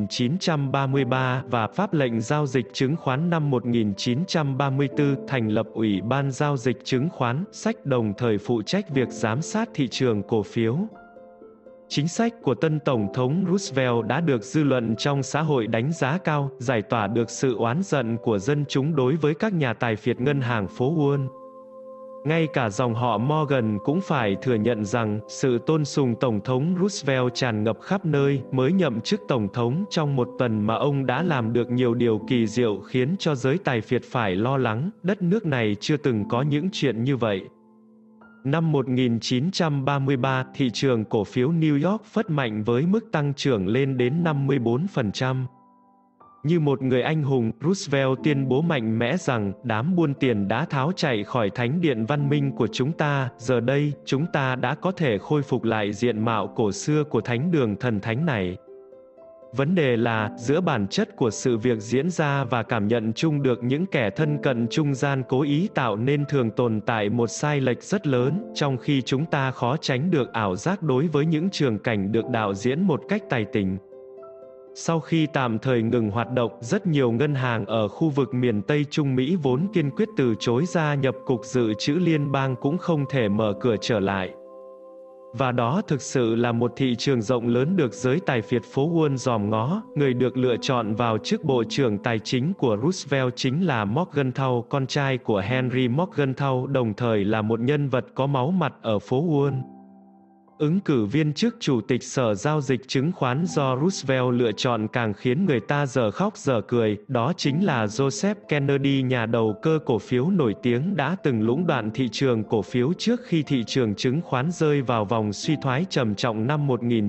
1933 và Pháp lệnh giao dịch chứng khoán năm 1934, thành lập Ủy ban Giao dịch Chứng khoán, sách đồng thời phụ trách việc giám sát thị trường cổ phiếu. Chính sách của tân Tổng thống Roosevelt đã được dư luận trong xã hội đánh giá cao, giải tỏa được sự oán giận của dân chúng đối với các nhà tài phiệt ngân hàng phố Wall. Ngay cả dòng họ Morgan cũng phải thừa nhận rằng, sự tôn sùng Tổng thống Roosevelt tràn ngập khắp nơi. Mới nhậm chức Tổng thống trong một tuần mà ông đã làm được nhiều điều kỳ diệu khiến cho giới tài phiệt phải lo lắng, đất nước này chưa từng có những chuyện như vậy. Năm 1933, thị trường cổ phiếu New York phất mạnh với mức tăng trưởng lên đến 54%. Như một người anh hùng, Roosevelt tuyên bố mạnh mẽ rằng, đám buôn tiền đã tháo chạy khỏi thánh điện văn minh của chúng ta, giờ đây, chúng ta đã có thể khôi phục lại diện mạo cổ xưa của thánh đường thần thánh này. Vấn đề là, giữa bản chất của sự việc diễn ra và cảm nhận chung được những kẻ thân cận trung gian cố ý tạo nên thường tồn tại một sai lệch rất lớn, trong khi chúng ta khó tránh được ảo giác đối với những trường cảnh được đạo diễn một cách tài tình. Sau khi tạm thời ngừng hoạt động, rất nhiều ngân hàng ở khu vực miền Tây Trung Mỹ vốn kiên quyết từ chối gia nhập Cục Dự trữ Liên bang cũng không thể mở cửa trở lại. Và đó thực sự là một thị trường rộng lớn được giới tài phiệt phố Wall dòm ngó. Người được lựa chọn vào chức Bộ trưởng Tài chính của Roosevelt chính là Morgenthau, con trai của Henry Morgenthau, đồng thời là một nhân vật có máu mặt ở phố Wall. Ứng cử viên chức Chủ tịch Sở Giao dịch Chứng khoán do Roosevelt lựa chọn càng khiến người ta dở khóc dở cười, đó chính là Joseph Kennedy, nhà đầu cơ cổ phiếu nổi tiếng đã từng lũng đoạn thị trường cổ phiếu trước khi thị trường chứng khoán rơi vào vòng suy thoái trầm trọng năm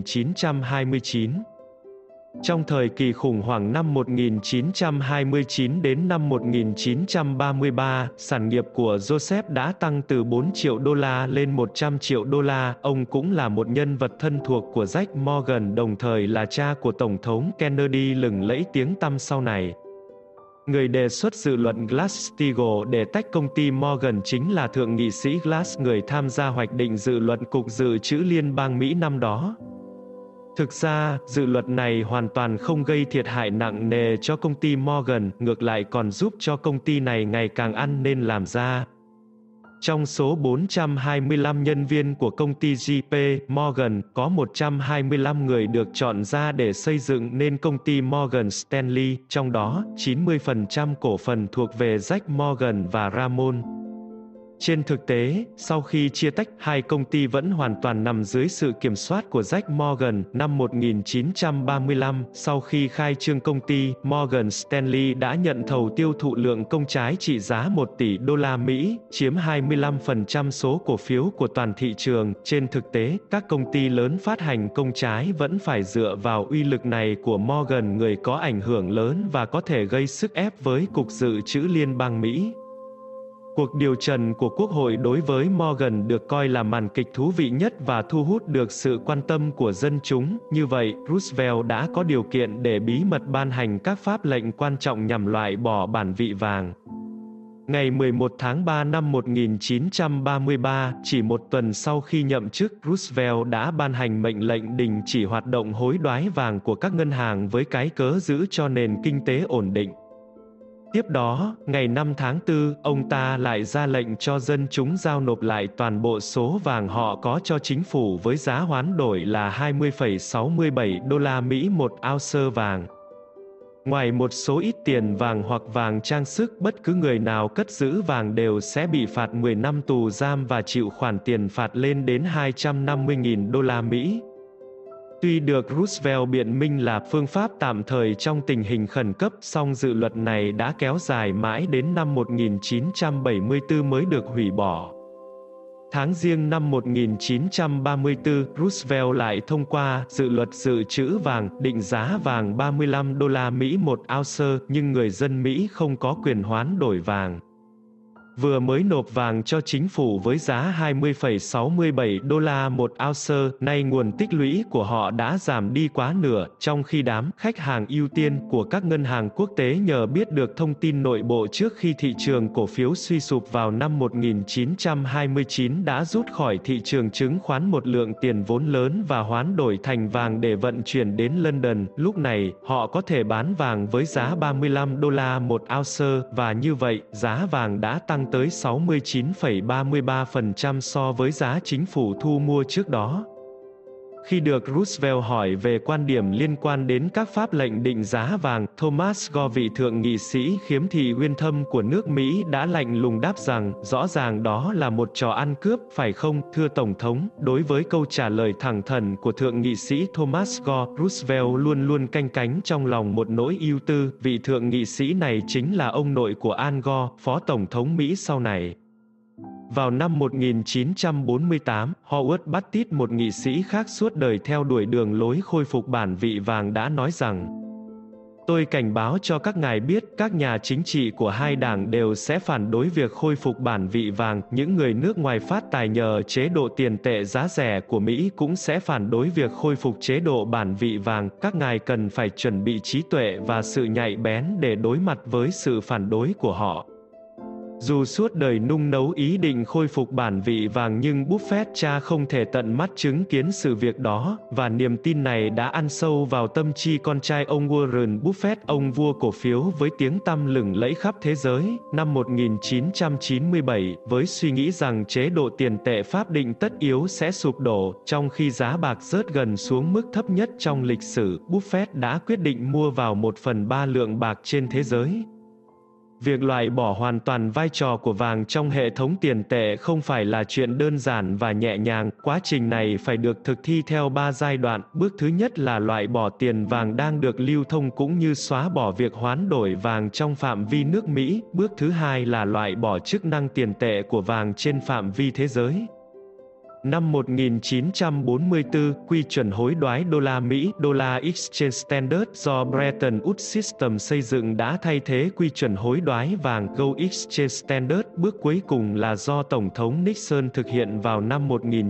1929. Trong thời kỳ khủng hoảng năm 1929 đến năm 1933, sản nghiệp của Joseph đã tăng từ 4 triệu đô la lên 100 triệu đô la. Ông cũng là một nhân vật thân thuộc của Jack Morgan, đồng thời là cha của Tổng thống Kennedy lừng lẫy tiếng tăm sau này. Người đề xuất dự luật Glass-Steagall để tách công ty Morgan chính là Thượng nghị sĩ Glass, người tham gia hoạch định dự luật Cục Dự trữ Liên bang Mỹ năm đó. Thực ra, dự luật này hoàn toàn không gây thiệt hại nặng nề cho công ty Morgan, ngược lại còn giúp cho công ty này ngày càng ăn nên làm ra. Trong số 425 nhân viên của công ty JP Morgan, có 125 người được chọn ra để xây dựng nên công ty Morgan Stanley, trong đó 90% cổ phần thuộc về Jack Morgan và Ramon. Trên thực tế, sau khi chia tách, hai công ty vẫn hoàn toàn nằm dưới sự kiểm soát của Jack Morgan. Năm 1935, sau khi khai trương công ty, Morgan Stanley đã nhận thầu tiêu thụ lượng công trái trị giá 1 tỷ đô la Mỹ, chiếm 25% số cổ phiếu của toàn thị trường. Trên thực tế, các công ty lớn phát hành công trái vẫn phải dựa vào uy lực này của Morgan, người có ảnh hưởng lớn và có thể gây sức ép với Cục Dự trữ Liên bang Mỹ. Cuộc điều trần của Quốc hội đối với Morgan được coi là màn kịch thú vị nhất và thu hút được sự quan tâm của dân chúng. Như vậy, Roosevelt đã có điều kiện để bí mật ban hành các pháp lệnh quan trọng nhằm loại bỏ bản vị vàng. Ngày 11 tháng 3 năm 1933, chỉ một tuần sau khi nhậm chức, Roosevelt đã ban hành mệnh lệnh đình chỉ hoạt động hối đoái vàng của các ngân hàng với cái cớ giữ cho nền kinh tế ổn định. Tiếp đó, ngày 5 tháng 4, ông ta lại ra lệnh cho dân chúng giao nộp lại toàn bộ số vàng họ có cho chính phủ với giá hoán đổi là 20,67 đô la Mỹ một ounce vàng. Ngoài một số ít tiền vàng hoặc vàng trang sức, bất cứ người nào cất giữ vàng đều sẽ bị phạt 10 năm tù giam và chịu khoản tiền phạt lên đến 250.000 đô la Mỹ. Tuy được Roosevelt biện minh là phương pháp tạm thời trong tình hình khẩn cấp, song dự luật này đã kéo dài mãi đến năm 1974 mới được hủy bỏ. Tháng Giêng năm 1934, Roosevelt lại thông qua dự luật dự trữ vàng, định giá vàng 35 đô la Mỹ một ounce, nhưng người dân Mỹ không có quyền hoán đổi vàng. Vừa mới nộp vàng cho chính phủ với giá 20,67 đô la một ounce, nay nguồn tích lũy của họ đã giảm đi quá nửa, trong khi đám khách hàng ưu tiên của các ngân hàng quốc tế nhờ biết được thông tin nội bộ trước khi thị trường cổ phiếu suy sụp vào năm 1929 đã rút khỏi thị trường chứng khoán một lượng tiền vốn lớn và hoán đổi thành vàng để vận chuyển đến London. Lúc này, họ có thể bán vàng với giá 35 đô la một ounce, và như vậy, giá vàng đã tăng tới 69,33% so với giá chính phủ thu mua trước đó. Khi được Roosevelt hỏi về quan điểm liên quan đến các pháp lệnh định giá vàng, Thomas Gore, vị thượng nghị sĩ khiếm thị uyên thâm của nước Mỹ đã lạnh lùng đáp rằng, rõ ràng đó là một trò ăn cướp, phải không, thưa Tổng thống? Đối với câu trả lời thẳng thắn của thượng nghị sĩ Thomas Gore, Roosevelt luôn luôn canh cánh trong lòng một nỗi ưu tư. Vị thượng nghị sĩ này chính là ông nội của Al Gore, Phó Tổng thống Mỹ sau này. Vào năm 1948, Howard Baptist, một nghị sĩ khác suốt đời theo đuổi đường lối khôi phục bản vị vàng, đã nói rằng: "Tôi cảnh báo cho các ngài biết, các nhà chính trị của hai đảng đều sẽ phản đối việc khôi phục bản vị vàng. Những người nước ngoài phát tài nhờ chế độ tiền tệ giá rẻ của Mỹ cũng sẽ phản đối việc khôi phục chế độ bản vị vàng. Các ngài cần phải chuẩn bị trí tuệ và sự nhạy bén để đối mặt với sự phản đối của họ." Dù suốt đời nung nấu ý định khôi phục bản vị vàng, nhưng Buffett cha không thể tận mắt chứng kiến sự việc đó, và niềm tin này đã ăn sâu vào tâm trí con trai ông Warren Buffett, ông vua cổ phiếu với tiếng tăm lừng lẫy khắp thế giới. Năm 1997, với suy nghĩ rằng chế độ tiền tệ pháp định tất yếu sẽ sụp đổ, trong khi giá bạc rớt gần xuống mức thấp nhất trong lịch sử, Buffett đã quyết định mua vào 1/3 lượng bạc trên thế giới. Việc loại bỏ hoàn toàn vai trò của vàng trong hệ thống tiền tệ không phải là chuyện đơn giản và nhẹ nhàng. Quá trình này phải được thực thi theo 3 giai đoạn. Bước thứ nhất là loại bỏ tiền vàng đang được lưu thông cũng như xóa bỏ việc hoán đổi vàng trong phạm vi nước Mỹ. Bước thứ hai là loại bỏ chức năng tiền tệ của vàng trên phạm vi thế giới. Năm 1944, quy chuẩn hối đoái đô la Mỹ Dollar Exchange Standard do Bretton Woods System xây dựng đã thay thế quy chuẩn hối đoái vàng Gold Exchange Standard. Bước cuối cùng là do Tổng thống Nixon thực hiện vào năm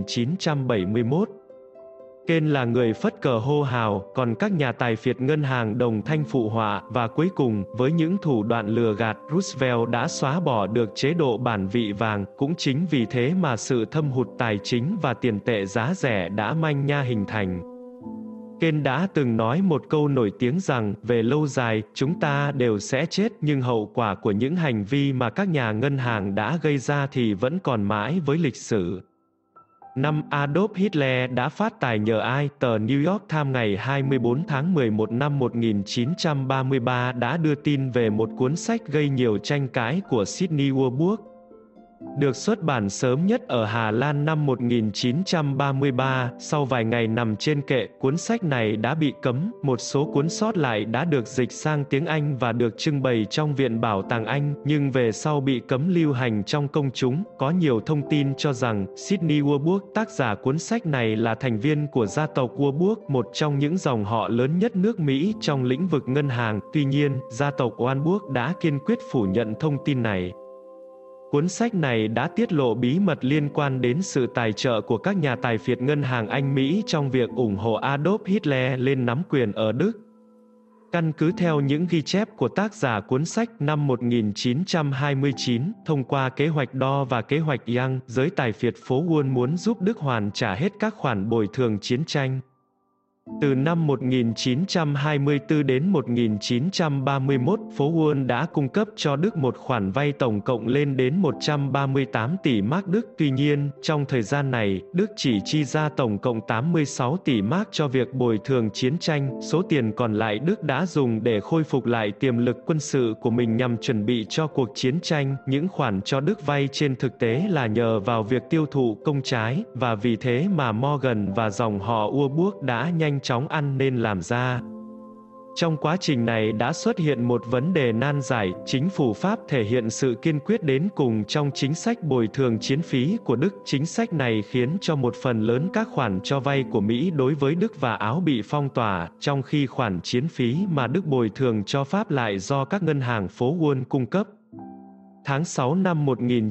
1971. Keynes là người phất cờ hô hào, còn các nhà tài phiệt ngân hàng đồng thanh phụ họa, và cuối cùng, với những thủ đoạn lừa gạt, Roosevelt đã xóa bỏ được chế độ bản vị vàng. Cũng chính vì thế mà sự thâm hụt tài chính và tiền tệ giá rẻ đã manh nha hình thành. Keynes đã từng nói một câu nổi tiếng rằng, về lâu dài, chúng ta đều sẽ chết, nhưng hậu quả của những hành vi mà các nhà ngân hàng đã gây ra thì vẫn còn mãi với lịch sử. Năm Adolf Hitler đã phát tài nhờ ai? Tờ New York Times ngày 24 tháng 11 năm 1933 đã đưa tin về một cuốn sách gây nhiều tranh cãi của Sidney Warburg. Được xuất bản sớm nhất ở Hà Lan năm 1933, sau vài ngày nằm trên kệ, cuốn sách này đã bị cấm. Một số cuốn sót lại đã được dịch sang tiếng Anh và được trưng bày trong Viện Bảo tàng Anh, nhưng về sau bị cấm lưu hành trong công chúng. Có nhiều thông tin cho rằng Sidney Warburg, tác giả cuốn sách này, là thành viên của gia tộc Warburg, một trong những dòng họ lớn nhất nước Mỹ trong lĩnh vực ngân hàng. Tuy nhiên, gia tộc Warburg đã kiên quyết phủ nhận thông tin này. Cuốn sách này đã tiết lộ bí mật liên quan đến sự tài trợ của các nhà tài phiệt ngân hàng Anh-Mỹ trong việc ủng hộ Adolf Hitler lên nắm quyền ở Đức. Căn cứ theo những ghi chép của tác giả cuốn sách, năm 1929, thông qua kế hoạch Đo và kế hoạch Young, giới tài phiệt phố Wall muốn giúp Đức hoàn trả hết các khoản bồi thường chiến tranh. Từ năm 1924 đến 1931, phố Wall đã cung cấp cho Đức một khoản vay tổng cộng lên đến 138 tỷ mark Đức. Tuy nhiên, trong thời gian này, Đức chỉ chi ra tổng cộng 86 tỷ mark cho việc bồi thường chiến tranh. Số tiền còn lại Đức đã dùng để khôi phục lại tiềm lực quân sự của mình nhằm chuẩn bị cho cuộc chiến tranh. Những khoản cho Đức vay trên thực tế là nhờ vào việc tiêu thụ công trái, và vì thế mà Morgan và dòng họ Warburg đã nhanh nhanh chóng ăn nên làm ra. Trong quá trình này đã xuất hiện một vấn đề nan giải, chính phủ Pháp thể hiện sự kiên quyết đến cùng trong chính sách bồi thường chiến phí của Đức. Chính sách này khiến cho một phần lớn các khoản cho vay của Mỹ đối với Đức và Áo bị phong tỏa, trong khi khoản chiến phí mà Đức bồi thường cho Pháp lại do các ngân hàng phố Wall cung cấp. Tháng 6 năm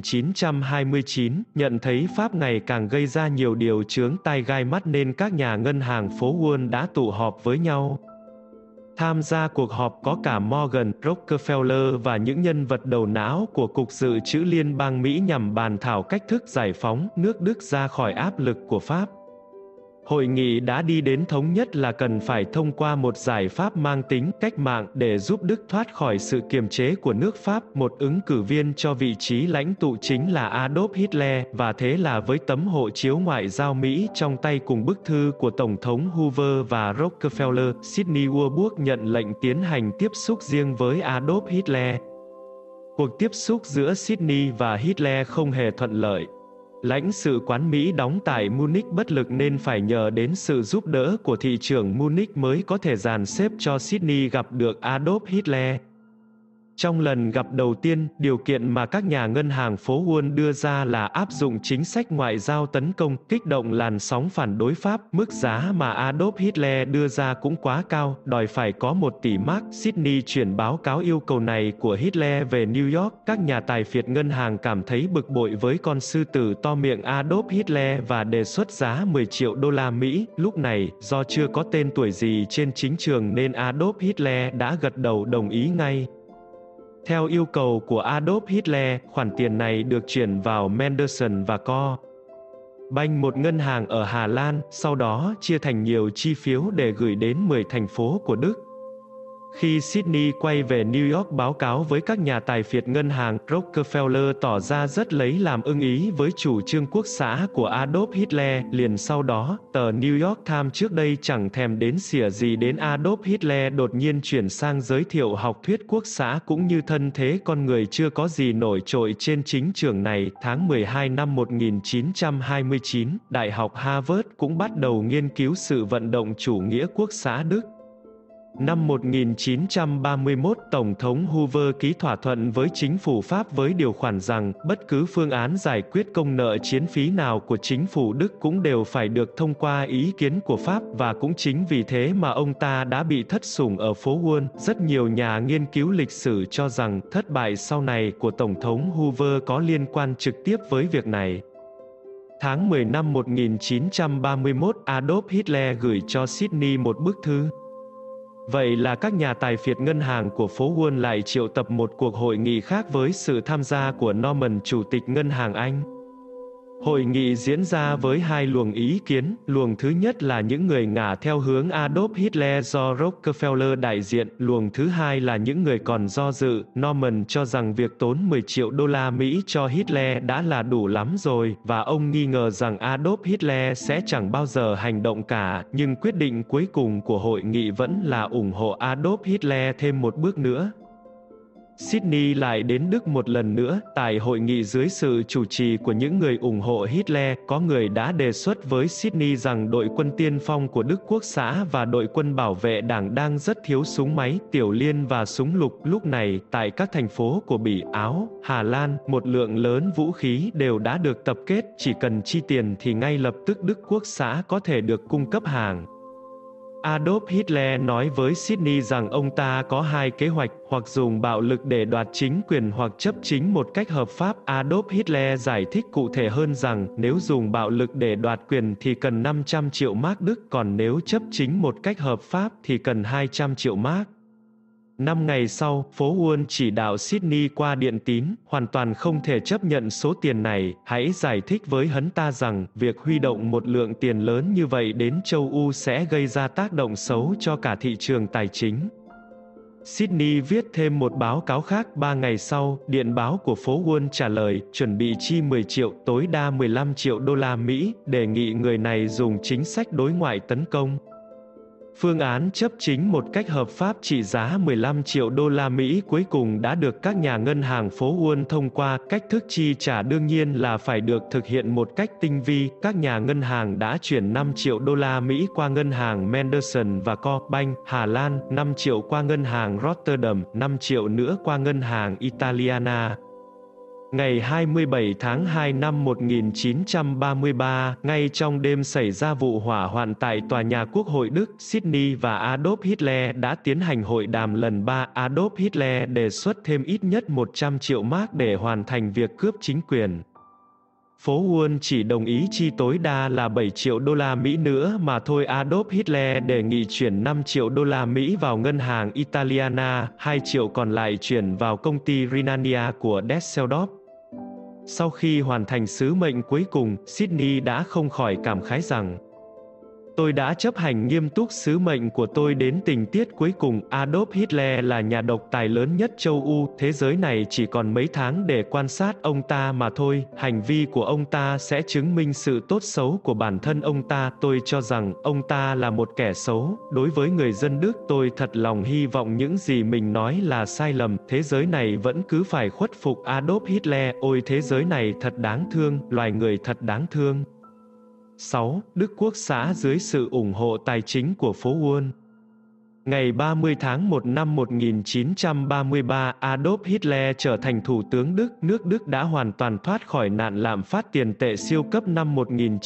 1929, nhận thấy Pháp ngày càng gây ra nhiều điều chướng tai gai mắt nên các nhà ngân hàng phố Wall đã tụ họp với nhau. Tham gia cuộc họp có cả Morgan, Rockefeller và những nhân vật đầu não của Cục Dự trữ Liên bang Mỹ nhằm bàn thảo cách thức giải phóng nước Đức ra khỏi áp lực của Pháp. Hội nghị đã đi đến thống nhất là cần phải thông qua một giải pháp mang tính cách mạng để giúp Đức thoát khỏi sự kiềm chế của nước Pháp. Một ứng cử viên cho vị trí lãnh tụ chính là Adolf Hitler, và thế là với tấm hộ chiếu ngoại giao Mỹ trong tay cùng bức thư của Tổng thống Hoover và Rockefeller, Sidney Warburg nhận lệnh tiến hành tiếp xúc riêng với Adolf Hitler. Cuộc tiếp xúc giữa Sidney và Hitler không hề thuận lợi. Lãnh sự quán Mỹ đóng tại Munich bất lực nên phải nhờ đến sự giúp đỡ của thị trưởng Munich mới có thể dàn xếp cho Sidney gặp được Adolf Hitler. Trong lần gặp đầu tiên, điều kiện mà các nhà ngân hàng phố Wall đưa ra là áp dụng chính sách ngoại giao tấn công, kích động làn sóng phản đối Pháp. Mức giá mà Adolf Hitler đưa ra cũng quá cao, đòi phải có 1 tỷ mark. Sidney chuyển báo cáo yêu cầu này của Hitler về New York. Các nhà tài phiệt ngân hàng cảm thấy bực bội với con sư tử to miệng Adolf Hitler và đề xuất giá 10 triệu đô la Mỹ. Lúc này, do chưa có tên tuổi gì trên chính trường nên Adolf Hitler đã gật đầu đồng ý ngay. Theo yêu cầu của Adolf Hitler, khoản tiền này được chuyển vào Mendelssohn và Co. Bank, một ngân hàng ở Hà Lan, sau đó chia thành nhiều chi phiếu để gửi đến 10 thành phố của Đức. Khi Sidney quay về New York báo cáo với các nhà tài phiệt ngân hàng, Rockefeller tỏ ra rất lấy làm ưng ý với chủ trương quốc xã của Adolf Hitler. Liền sau đó, tờ New York Times trước đây chẳng thèm đếm xỉa gì đến Adolf Hitler đột nhiên chuyển sang giới thiệu học thuyết quốc xã cũng như thân thế con người chưa có gì nổi trội trên chính trường này. Tháng 12 năm 1929, Đại học Harvard cũng bắt đầu nghiên cứu sự vận động chủ nghĩa quốc xã Đức. Năm 1931, Tổng thống Hoover ký thỏa thuận với chính phủ Pháp với điều khoản rằng, bất cứ phương án giải quyết công nợ chiến phí nào của chính phủ Đức cũng đều phải được thông qua ý kiến của Pháp, và cũng chính vì thế mà ông ta đã bị thất sủng ở phố Wall. Rất nhiều nhà nghiên cứu lịch sử cho rằng, thất bại sau này của Tổng thống Hoover có liên quan trực tiếp với việc này. Tháng 10 năm 1931, Adolf Hitler gửi cho Sidney một bức thư. Vậy là các nhà tài phiệt ngân hàng của phố Wall lại triệu tập một cuộc hội nghị khác với sự tham gia của Norman, chủ tịch ngân hàng Anh. Hội nghị diễn ra với 2 luồng ý kiến. Luồng thứ nhất là những người ngả theo hướng Adolf Hitler do Rockefeller đại diện. Luồng thứ hai là những người còn do dự. Norman cho rằng việc tốn 10 triệu đô la Mỹ cho Hitler đã là đủ lắm rồi, và ông nghi ngờ rằng Adolf Hitler sẽ chẳng bao giờ hành động cả. Nhưng quyết định cuối cùng của hội nghị vẫn là ủng hộ Adolf Hitler thêm một bước nữa. Sidney lại đến Đức một lần nữa. Tại hội nghị dưới sự chủ trì của những người ủng hộ Hitler, có người đã đề xuất với Sidney rằng đội quân tiên phong của Đức Quốc xã và đội quân bảo vệ đảng đang rất thiếu súng máy, tiểu liên và súng lục. Lúc này, tại các thành phố của Bỉ, Áo, Hà Lan, một lượng lớn vũ khí đều đã được tập kết, chỉ cần chi tiền thì ngay lập tức Đức Quốc xã có thể được cung cấp hàng. Adolf Hitler nói với Sidney rằng ông ta có 2 kế hoạch, hoặc dùng bạo lực để đoạt chính quyền hoặc chấp chính một cách hợp pháp. Adolf Hitler giải thích cụ thể hơn rằng, nếu dùng bạo lực để đoạt quyền thì cần 500 triệu mark Đức, còn nếu chấp chính một cách hợp pháp thì cần 200 triệu mark. 5 ngày sau, phố Wall chỉ đạo Sidney qua điện tín, hoàn toàn không thể chấp nhận số tiền này, hãy giải thích với hắn ta rằng, việc huy động một lượng tiền lớn như vậy đến châu Âu sẽ gây ra tác động xấu cho cả thị trường tài chính. Sidney viết thêm một báo cáo khác. 3 ngày sau, điện báo của phố Wall trả lời, chuẩn bị chi 10 triệu, tối đa 15 triệu đô la Mỹ, đề nghị người này dùng chính sách đối ngoại tấn công. Phương án chấp chính một cách hợp pháp trị giá 15 triệu đô la Mỹ cuối cùng đã được các nhà ngân hàng phố Wall thông qua. Cách thức chi trả đương nhiên là phải được thực hiện một cách tinh vi. Các nhà ngân hàng đã chuyển 5 triệu đô la Mỹ qua ngân hàng Mendelssohn và Co. Bank, Hà Lan, 5 triệu qua ngân hàng Rotterdam, 5 triệu nữa qua ngân hàng Italiana. Ngày 27 tháng 2 năm 1933, ngay trong đêm xảy ra vụ hỏa hoạn tại tòa nhà Quốc hội Đức, Sydney và Adolf Hitler đã tiến hành hội đàm lần 3. Adolf Hitler đề xuất thêm ít nhất 100 triệu mark để hoàn thành việc cướp chính quyền. Phố Wall chỉ đồng ý chi tối đa là 7 triệu đô la Mỹ nữa mà thôi. Adolf Hitler đề nghị chuyển 5 triệu đô la Mỹ vào ngân hàng Italiana, 2 triệu còn lại chuyển vào công ty Rhinania của Düsseldorf. Sau khi hoàn thành sứ mệnh cuối cùng, Sydney đã không khỏi cảm khái rằng: "Tôi đã chấp hành nghiêm túc sứ mệnh của tôi đến tình tiết cuối cùng." Adolf Hitler là nhà độc tài lớn nhất châu Âu, thế giới này chỉ còn mấy tháng để quan sát ông ta mà thôi, hành vi của ông ta sẽ chứng minh sự tốt xấu của bản thân ông ta. Tôi cho rằng ông ta là một kẻ xấu. Đối với người dân Đức, tôi thật lòng hy vọng những gì mình nói là sai lầm, thế giới này vẫn cứ phải khuất phục Adolf Hitler. Ôi thế giới này thật đáng thương, loài người thật đáng thương. 6. Đức Quốc xã dưới sự ủng hộ tài chính của phố Wall. Ngày 30 tháng 1 năm 1933, Adolf Hitler trở thành thủ tướng Đức. Nước Đức đã hoàn toàn thoát khỏi nạn lạm phát tiền tệ siêu cấp năm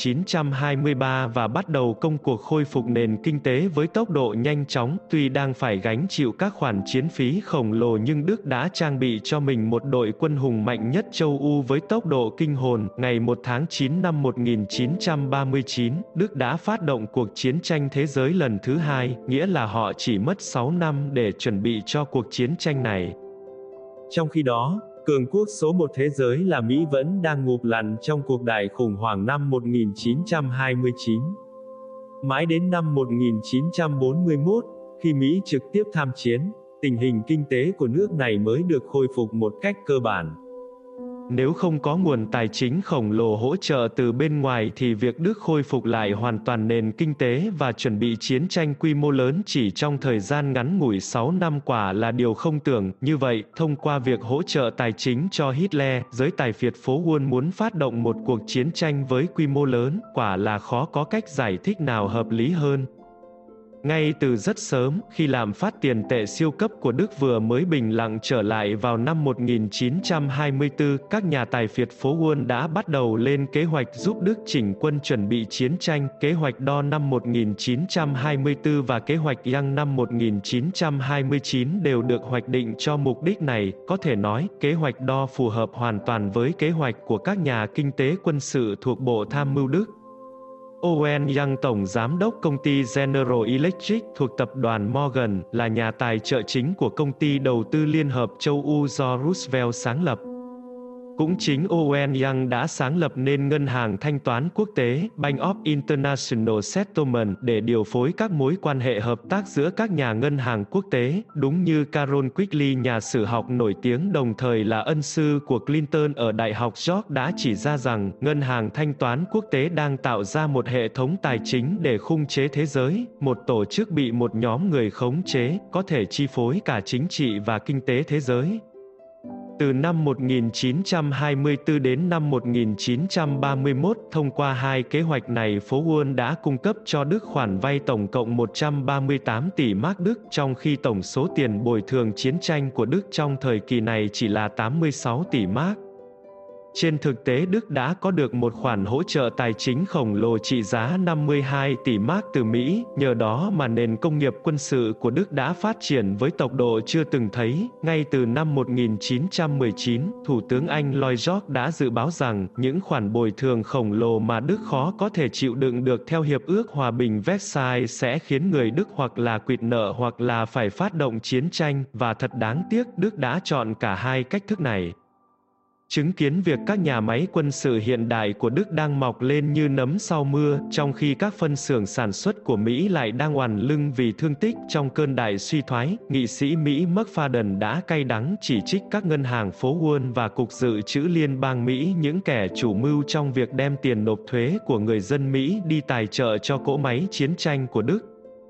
1923 và bắt đầu công cuộc khôi phục nền kinh tế với tốc độ nhanh chóng. Tuy đang phải gánh chịu các khoản chiến phí khổng lồ nhưng Đức đã trang bị cho mình một đội quân hùng mạnh nhất châu Âu với tốc độ kinh hồn. Ngày 1 tháng 9 năm 1939, Đức đã phát động cuộc chiến tranh thế giới lần thứ hai, nghĩa là họ chỉ mất 6 năm để chuẩn bị cho cuộc chiến tranh này. Trong khi đó, cường quốc số 1 thế giới là Mỹ vẫn đang ngụp lặn trong cuộc đại khủng hoảng năm 1929. Mãi đến năm 1941, khi Mỹ trực tiếp tham chiến, tình hình kinh tế của nước này mới được khôi phục một cách cơ bản. Nếu không có nguồn tài chính khổng lồ hỗ trợ từ bên ngoài thì việc Đức khôi phục lại hoàn toàn nền kinh tế và chuẩn bị chiến tranh quy mô lớn chỉ trong thời gian ngắn ngủi 6 năm quả là điều không tưởng. Như vậy, thông qua việc hỗ trợ tài chính cho Hitler, giới tài phiệt phố Wall muốn phát động một cuộc chiến tranh với quy mô lớn, quả là khó có cách giải thích nào hợp lý hơn. Ngay từ rất sớm, khi lạm phát tiền tệ siêu cấp của Đức vừa mới bình lặng trở lại vào năm 1924, các nhà tài phiệt phố Wall đã bắt đầu lên kế hoạch giúp Đức chỉnh quân chuẩn bị chiến tranh. Kế hoạch Do năm 1924 và kế hoạch Young năm 1929 đều được hoạch định cho mục đích này. Có thể nói, kế hoạch Do phù hợp hoàn toàn với kế hoạch của các nhà kinh tế quân sự thuộc Bộ Tham mưu Đức. Owen Young, tổng giám đốc công ty General Electric thuộc tập đoàn Morgan, là nhà tài trợ chính của công ty đầu tư Liên hợp châu Âu do Roosevelt sáng lập. Cũng chính Owen Young đã sáng lập nên Ngân hàng Thanh toán Quốc tế, Bank of International Settlement, để điều phối các mối quan hệ hợp tác giữa các nhà ngân hàng quốc tế. Đúng như Carroll Quigley, nhà sử học nổi tiếng đồng thời là ân sư của Clinton ở Đại học York, đã chỉ ra rằng, Ngân hàng Thanh toán Quốc tế đang tạo ra một hệ thống tài chính để khung chế thế giới, một tổ chức bị một nhóm người khống chế, có thể chi phối cả chính trị và kinh tế thế giới. Từ năm 1924 đến năm 1931, thông qua hai kế hoạch này, phố Wall đã cung cấp cho Đức khoản vay tổng cộng 138 tỷ mark Đức, trong khi tổng số tiền bồi thường chiến tranh của Đức trong thời kỳ này chỉ là 86 tỷ mark. Trên thực tế, Đức đã có được một khoản hỗ trợ tài chính khổng lồ trị giá 52 tỷ mark từ Mỹ, nhờ đó mà nền công nghiệp quân sự của Đức đã phát triển với tốc độ chưa từng thấy. Ngay từ năm 1919, Thủ tướng Anh Lloyd George đã dự báo rằng, những khoản bồi thường khổng lồ mà Đức khó có thể chịu đựng được theo Hiệp ước Hòa bình Versailles sẽ khiến người Đức hoặc là quỵt nợ hoặc là phải phát động chiến tranh, và thật đáng tiếc, Đức đã chọn cả hai cách thức này. Chứng kiến việc các nhà máy quân sự hiện đại của Đức đang mọc lên như nấm sau mưa, trong khi các phân xưởng sản xuất của Mỹ lại đang oằn lưng vì thương tích trong cơn đại suy thoái, nghị sĩ Mỹ McFadden đã cay đắng chỉ trích các ngân hàng phố Wall và Cục Dự trữ Liên bang Mỹ, những kẻ chủ mưu trong việc đem tiền nộp thuế của người dân Mỹ đi tài trợ cho cỗ máy chiến tranh của Đức.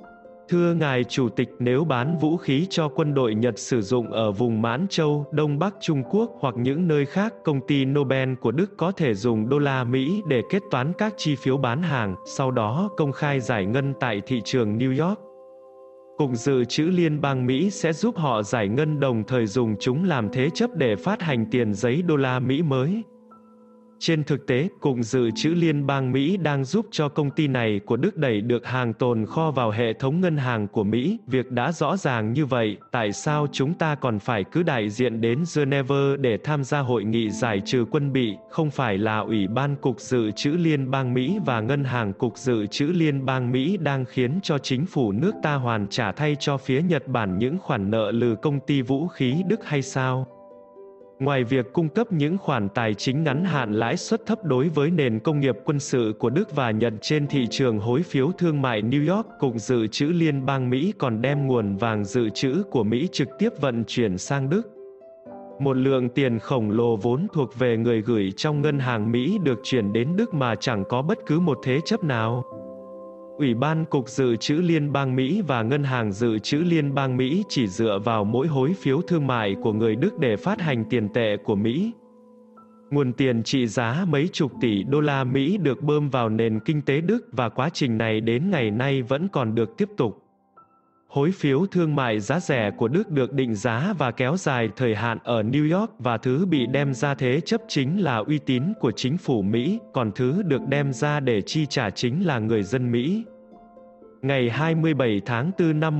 Thưa ngài Chủ tịch, nếu bán vũ khí cho quân đội Nhật sử dụng ở vùng Mãn Châu, Đông Bắc Trung Quốc hoặc những nơi khác, công ty Nobel của Đức có thể dùng đô la Mỹ để kết toán các chi phiếu bán hàng, sau đó công khai giải ngân tại thị trường New York. Cục Dự trữ Liên bang Mỹ sẽ giúp họ giải ngân, đồng thời dùng chúng làm thế chấp để phát hành tiền giấy đô la Mỹ mới. Trên thực tế, Cục Dự trữ Liên bang Mỹ đang giúp cho công ty này của Đức đẩy được hàng tồn kho vào hệ thống ngân hàng của Mỹ. Việc đã rõ ràng như vậy, tại sao chúng ta còn phải cử đại diện đến Geneva để tham gia hội nghị giải trừ quân bị? Không phải là Ủy ban Cục Dự trữ Liên bang Mỹ và Ngân hàng Cục Dự trữ Liên bang Mỹ đang khiến cho chính phủ nước ta hoàn trả thay cho phía Nhật Bản những khoản nợ từ công ty vũ khí Đức hay sao? Ngoài việc cung cấp những khoản tài chính ngắn hạn lãi suất thấp đối với nền công nghiệp quân sự của Đức và Nhật trên thị trường hối phiếu thương mại New York, Cục Dự trữ Liên bang Mỹ còn đem nguồn vàng dự trữ của Mỹ trực tiếp vận chuyển sang Đức. Một lượng tiền khổng lồ vốn thuộc về người gửi trong ngân hàng Mỹ được chuyển đến Đức mà chẳng có bất cứ một thế chấp nào. Ủy ban Cục Dự trữ Liên bang Mỹ và Ngân hàng Dự trữ Liên bang Mỹ chỉ dựa vào mỗi hối phiếu thương mại của người Đức để phát hành tiền tệ của Mỹ. Nguồn tiền trị giá mấy chục tỷ đô la Mỹ được bơm vào nền kinh tế Đức và quá trình này đến ngày nay vẫn còn được tiếp tục. Hối phiếu thương mại giá rẻ của Đức được định giá và kéo dài thời hạn ở New York, và thứ bị đem ra thế chấp chính là uy tín của chính phủ Mỹ, còn thứ được đem ra để chi trả chính là người dân Mỹ. Ngày 27 tháng 4 năm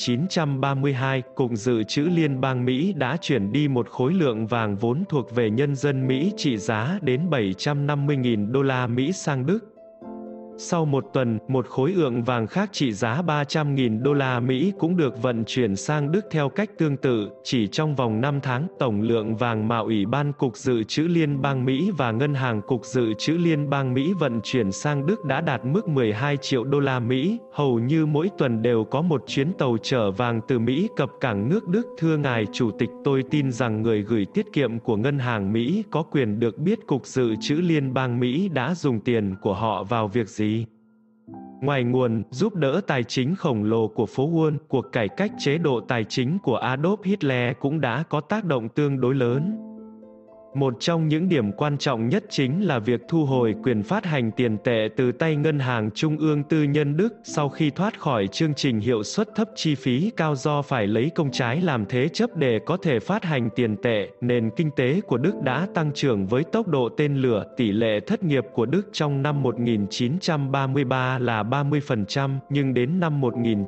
1932, Cục Dự trữ Liên bang Mỹ đã chuyển đi một khối lượng vàng vốn thuộc về nhân dân Mỹ trị giá đến 750.000 đô la Mỹ sang Đức. Sau một tuần, một khối lượng vàng khác trị giá 300.000 đô la Mỹ cũng được vận chuyển sang Đức theo cách tương tự. Chỉ trong vòng 5 tháng, tổng lượng vàng mà Ủy ban Cục Dự trữ Liên bang Mỹ và Ngân hàng Cục Dự trữ Liên bang Mỹ vận chuyển sang Đức đã đạt mức 12 triệu đô la Mỹ. Hầu như mỗi tuần đều có một chuyến tàu chở vàng từ Mỹ cập cảng nước Đức. Thưa ngài Chủ tịch, tôi tin rằng người gửi tiết kiệm của Ngân hàng Mỹ có quyền được biết Cục Dự trữ Liên bang Mỹ đã dùng tiền của họ vào việc gì. Ngoài nguồn giúp đỡ tài chính khổng lồ của phố Wall, cuộc cải cách chế độ tài chính của Adolf Hitler cũng đã có tác động tương đối lớn. Một trong những điểm quan trọng nhất chính là việc thu hồi quyền phát hành tiền tệ từ tay ngân hàng trung ương tư nhân Đức sau khi thoát khỏi chương trình hiệu suất thấp chi phí cao do phải lấy công trái làm thế chấp để có thể phát hành tiền tệ. Nền kinh tế của Đức đã tăng trưởng với tốc độ tên lửa. Tỷ lệ thất nghiệp của Đức trong năm 1933 là 30%, nhưng đến năm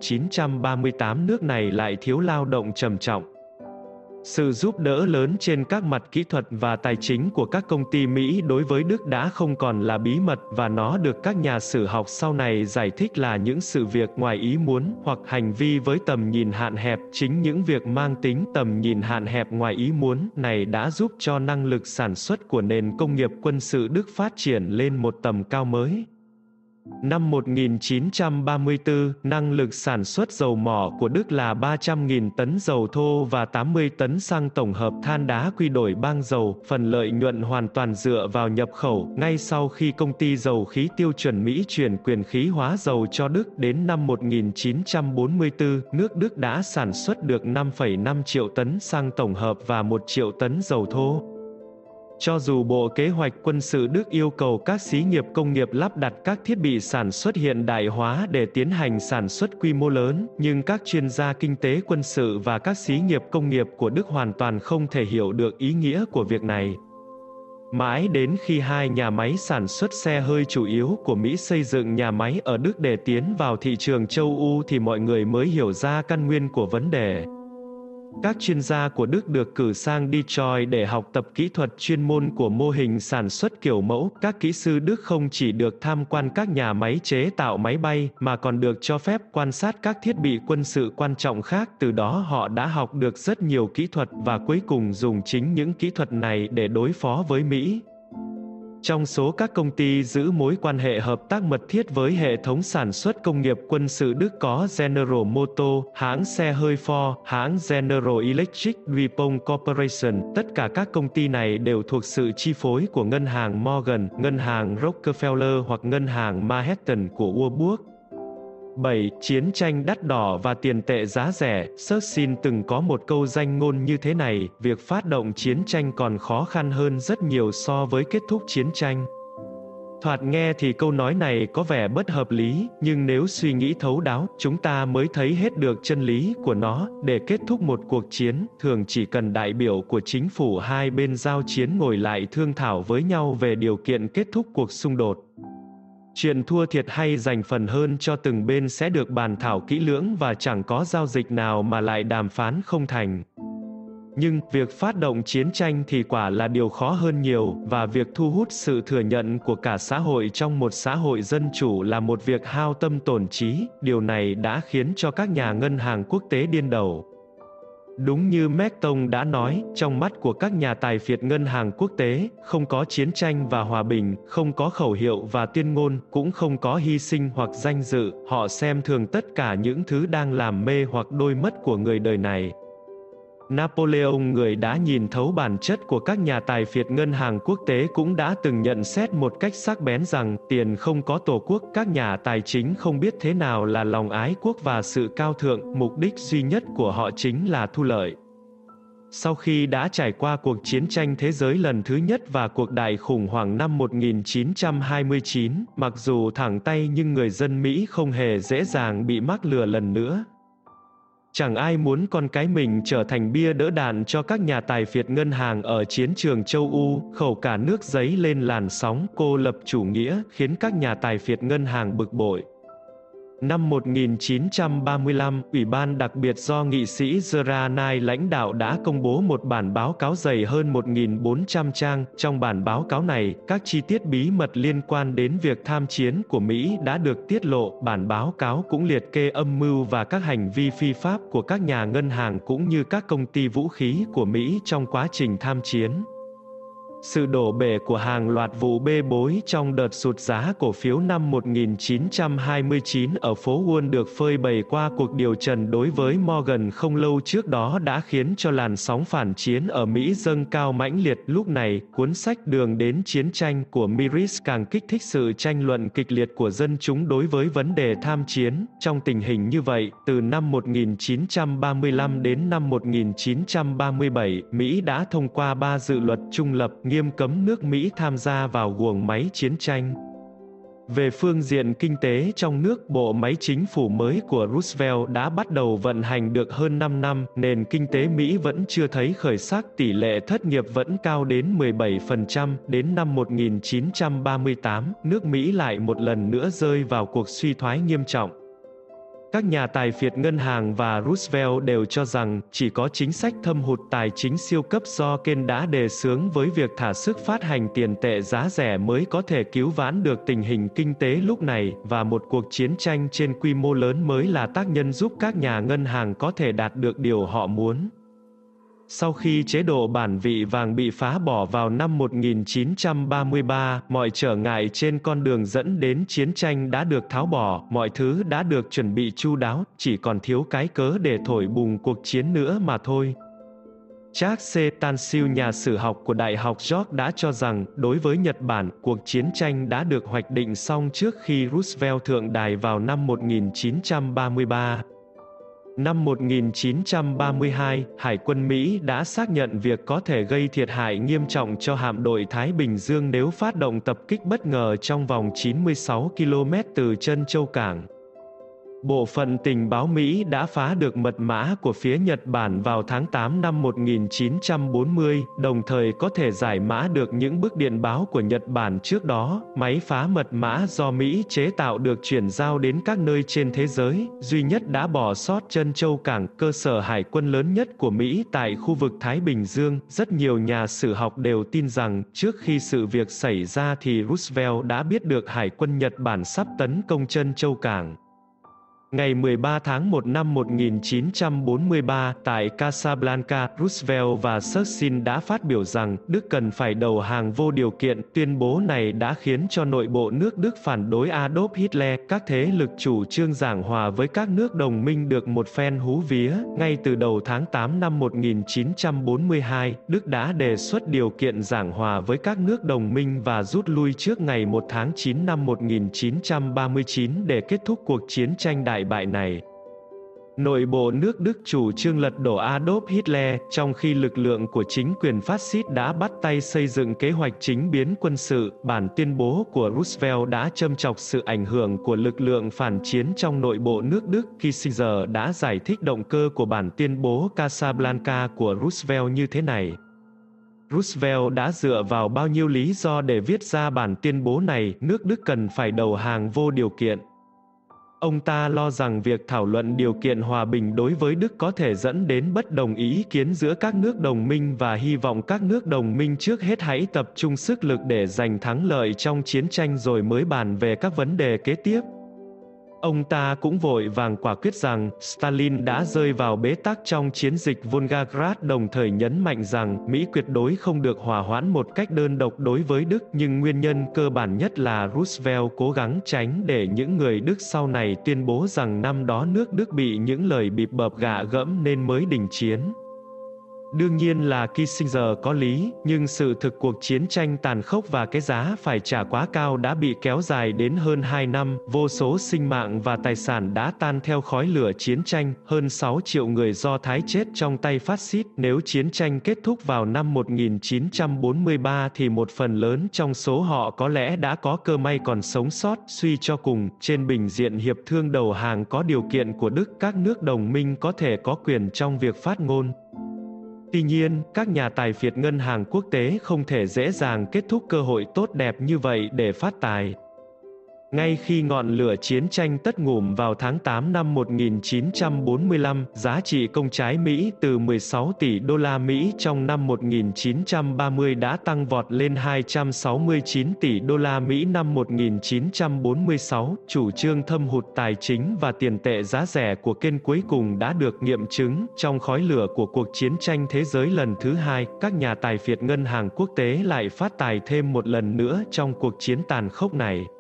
1938 nước này lại thiếu lao động trầm trọng. Sự giúp đỡ lớn trên các mặt kỹ thuật và tài chính của các công ty Mỹ đối với Đức đã không còn là bí mật, và nó được các nhà sử học sau này giải thích là những sự việc ngoài ý muốn hoặc hành vi với tầm nhìn hạn hẹp. Chính những việc mang tính tầm nhìn hạn hẹp ngoài ý muốn này đã giúp cho năng lực sản xuất của nền công nghiệp quân sự Đức phát triển lên một tầm cao mới. Năm 1934, năng lực sản xuất dầu mỏ của Đức là 300.000 tấn dầu thô và 80 tấn xăng tổng hợp than đá quy đổi bang dầu, phần lợi nhuận hoàn toàn dựa vào nhập khẩu. Ngay sau khi công ty dầu khí tiêu chuẩn Mỹ chuyển quyền khí hóa dầu cho Đức, đến năm 1944, nước Đức đã sản xuất được 5,5 triệu tấn xăng tổng hợp và 1 triệu tấn dầu thô. Cho dù Bộ Kế hoạch Quân sự Đức yêu cầu các xí nghiệp công nghiệp lắp đặt các thiết bị sản xuất hiện đại hóa để tiến hành sản xuất quy mô lớn, nhưng các chuyên gia kinh tế quân sự và các xí nghiệp công nghiệp của Đức hoàn toàn không thể hiểu được ý nghĩa của việc này. Mãi đến khi hai nhà máy sản xuất xe hơi chủ yếu của Mỹ xây dựng nhà máy ở Đức để tiến vào thị trường châu Âu thì mọi người mới hiểu ra căn nguyên của vấn đề. Các chuyên gia của Đức được cử sang Detroit để học tập kỹ thuật chuyên môn của mô hình sản xuất kiểu mẫu. Các kỹ sư Đức không chỉ được tham quan các nhà máy chế tạo máy bay, mà còn được cho phép quan sát các thiết bị quân sự quan trọng khác. Từ đó họ đã học được rất nhiều kỹ thuật và cuối cùng dùng chính những kỹ thuật này để đối phó với Mỹ. Trong số các công ty giữ mối quan hệ hợp tác mật thiết với hệ thống sản xuất công nghiệp quân sự Đức có General Motors, hãng xe hơi Ford, hãng General Electric, DuPont Corporation. Tất cả các công ty này đều thuộc sự chi phối của ngân hàng Morgan, ngân hàng Rockefeller hoặc ngân hàng Manhattan của Warburg. 7. Chiến tranh đắt đỏ và tiền tệ giá rẻ. Churchill từng có một câu danh ngôn như thế này: việc phát động chiến tranh còn khó khăn hơn rất nhiều so với kết thúc chiến tranh. Thoạt nghe thì câu nói này có vẻ bất hợp lý, nhưng nếu suy nghĩ thấu đáo, chúng ta mới thấy hết được chân lý của nó. Để kết thúc một cuộc chiến, thường chỉ cần đại biểu của chính phủ hai bên giao chiến ngồi lại thương thảo với nhau về điều kiện kết thúc cuộc xung đột. Chuyện thua thiệt hay giành phần hơn cho từng bên sẽ được bàn thảo kỹ lưỡng và chẳng có giao dịch nào mà lại đàm phán không thành. Nhưng, việc phát động chiến tranh thì quả là điều khó hơn nhiều, và việc thu hút sự thừa nhận của cả xã hội trong một xã hội dân chủ là một việc hao tâm tổn trí. Điều này đã khiến cho các nhà ngân hàng quốc tế điên đầu. Đúng như Merton đã nói, trong mắt của các nhà tài phiệt ngân hàng quốc tế, không có chiến tranh và hòa bình, không có khẩu hiệu và tuyên ngôn, cũng không có hy sinh hoặc danh dự. Họ xem thường tất cả những thứ đang làm mê hoặc đôi mất của người đời này. Napoleon, người đã nhìn thấu bản chất của các nhà tài phiệt ngân hàng quốc tế, cũng đã từng nhận xét một cách sắc bén rằng tiền không có tổ quốc, các nhà tài chính không biết thế nào là lòng ái quốc và sự cao thượng, mục đích duy nhất của họ chính là thu lợi. Sau khi đã trải qua cuộc chiến tranh thế giới lần thứ nhất và cuộc đại khủng hoảng năm 1929, mặc dù thẳng tay nhưng người dân Mỹ không hề dễ dàng bị mắc lừa lần nữa. Chẳng ai muốn con cái mình trở thành bia đỡ đạn cho các nhà tài phiệt ngân hàng ở chiến trường châu Âu. Khẩu cả nước dấy lên làn sóng cô lập chủ nghĩa, khiến các nhà tài phiệt ngân hàng bực bội. Năm 1935, Ủy ban đặc biệt do nghị sĩ Gerard Knight lãnh đạo đã công bố một bản báo cáo dày hơn 1.400 trang. Trong bản báo cáo này, các chi tiết bí mật liên quan đến việc tham chiến của Mỹ đã được tiết lộ. Bản báo cáo cũng liệt kê âm mưu và các hành vi phi pháp của các nhà ngân hàng cũng như các công ty vũ khí của Mỹ trong quá trình tham chiến. Sự đổ bể của hàng loạt vụ bê bối trong đợt sụt giá cổ phiếu năm 1929 ở phố Wall được phơi bày qua cuộc điều trần đối với Morgan không lâu trước đó đã khiến cho làn sóng phản chiến ở Mỹ dâng cao mãnh liệt. Lúc này, cuốn sách Đường đến chiến tranh của Mirris càng kích thích sự tranh luận kịch liệt của dân chúng đối với vấn đề tham chiến. Trong tình hình như vậy, từ năm 1935 đến năm 1937, Mỹ đã thông qua 3 dự luật trung lập nghiêm cấm nước Mỹ tham gia vào guồng máy chiến tranh. Về phương diện kinh tế trong nước, bộ máy chính phủ mới của Roosevelt đã bắt đầu vận hành được hơn 5 năm, nền kinh tế Mỹ vẫn chưa thấy khởi sắc, tỷ lệ thất nghiệp vẫn cao đến 17%, đến năm 1938, nước Mỹ lại một lần nữa rơi vào cuộc suy thoái nghiêm trọng. Các nhà tài phiệt ngân hàng và Roosevelt đều cho rằng chỉ có chính sách thâm hụt tài chính siêu cấp do Keynes đã đề xướng với việc thả sức phát hành tiền tệ giá rẻ mới có thể cứu vãn được tình hình kinh tế lúc này, và một cuộc chiến tranh trên quy mô lớn mới là tác nhân giúp các nhà ngân hàng có thể đạt được điều họ muốn. Sau khi chế độ bản vị vàng bị phá bỏ vào năm 1933, mọi trở ngại trên con đường dẫn đến chiến tranh đã được tháo bỏ, mọi thứ đã được chuẩn bị chu đáo, chỉ còn thiếu cái cớ để thổi bùng cuộc chiến nữa mà thôi. Jacques Tansil, nhà sử học của Đại học York đã cho rằng, đối với Nhật Bản, cuộc chiến tranh đã được hoạch định xong trước khi Roosevelt thượng đài vào năm 1933. Năm 1932, Hải quân Mỹ đã xác nhận việc có thể gây thiệt hại nghiêm trọng cho hạm đội Thái Bình Dương nếu phát động tập kích bất ngờ trong vòng 96 km từ chân châu cảng. Bộ phận tình báo Mỹ đã phá được mật mã của phía Nhật Bản vào tháng 8 năm 1940, đồng thời có thể giải mã được những bức điện báo của Nhật Bản trước đó. Máy phá mật mã do Mỹ chế tạo được chuyển giao đến các nơi trên thế giới, duy nhất đã bỏ sót chân châu cảng, cơ sở hải quân lớn nhất của Mỹ tại khu vực Thái Bình Dương. Rất nhiều nhà sử học đều tin rằng, trước khi sự việc xảy ra thì Roosevelt đã biết được hải quân Nhật Bản sắp tấn công chân châu cảng. Ngày 13 tháng 1 năm 1943, tại Casablanca, Roosevelt và Churchill đã phát biểu rằng Đức cần phải đầu hàng vô điều kiện. Tuyên bố này đã khiến cho nội bộ nước Đức phản đối Adolf Hitler, các thế lực chủ trương giảng hòa với các nước đồng minh được một phen hú vía. Ngay từ đầu tháng 8 năm 1942, Đức đã đề xuất điều kiện giảng hòa với các nước đồng minh và rút lui trước ngày 1 tháng 9 năm 1939 để kết thúc cuộc chiến tranh đại bại này. Nội bộ nước Đức chủ trương lật đổ Adolf Hitler, trong khi lực lượng của chính quyền phát xít đã bắt tay xây dựng kế hoạch chính biến quân sự. Bản tuyên bố của Roosevelt đã châm chọc sự ảnh hưởng của lực lượng phản chiến trong nội bộ nước Đức. Kissinger đã giải thích động cơ của bản tuyên bố Casablanca của Roosevelt như thế này. Roosevelt đã dựa vào bao nhiêu lý do để viết ra bản tuyên bố này? Nước Đức cần phải đầu hàng vô điều kiện. Ông ta lo rằng việc thảo luận điều kiện hòa bình đối với Đức có thể dẫn đến bất đồng ý kiến giữa các nước đồng minh và hy vọng các nước đồng minh trước hết hãy tập trung sức lực để giành thắng lợi trong chiến tranh rồi mới bàn về các vấn đề kế tiếp. Ông ta cũng vội vàng quả quyết rằng Stalin đã rơi vào bế tắc trong chiến dịch Volgograd, đồng thời nhấn mạnh rằng Mỹ tuyệt đối không được hòa hoãn một cách đơn độc đối với Đức, nhưng nguyên nhân cơ bản nhất là Roosevelt cố gắng tránh để những người Đức sau này tuyên bố rằng năm đó nước Đức bị những lời bịp bợp gạ gẫm nên mới đình chiến. Đương nhiên là Kissinger có lý, nhưng sự thực cuộc chiến tranh tàn khốc và cái giá phải trả quá cao đã bị kéo dài đến hơn 2 năm, vô số sinh mạng và tài sản đã tan theo khói lửa chiến tranh, hơn 6 triệu người Do Thái chết trong tay phát xít. Nếu chiến tranh kết thúc vào năm 1943 thì một phần lớn trong số họ có lẽ đã có cơ may còn sống sót. Suy cho cùng, trên bình diện hiệp thương đầu hàng có điều kiện của Đức, các nước đồng minh có thể có quyền trong việc phát ngôn. Tuy nhiên, các nhà tài phiệt ngân hàng quốc tế không thể dễ dàng kết thúc cơ hội tốt đẹp như vậy để phát tài. Ngay khi ngọn lửa chiến tranh tắt ngủm vào tháng 8 năm 1945, giá trị công trái Mỹ từ 16 tỷ đô la Mỹ trong năm 1930 đã tăng vọt lên 269 tỷ đô la Mỹ năm 1946. Chủ trương thâm hụt tài chính và tiền tệ giá rẻ của Keynes cuối cùng đã được nghiệm chứng. Trong khói lửa của cuộc chiến tranh thế giới lần thứ hai, các nhà tài phiệt ngân hàng quốc tế lại phát tài thêm một lần nữa trong cuộc chiến tàn khốc này.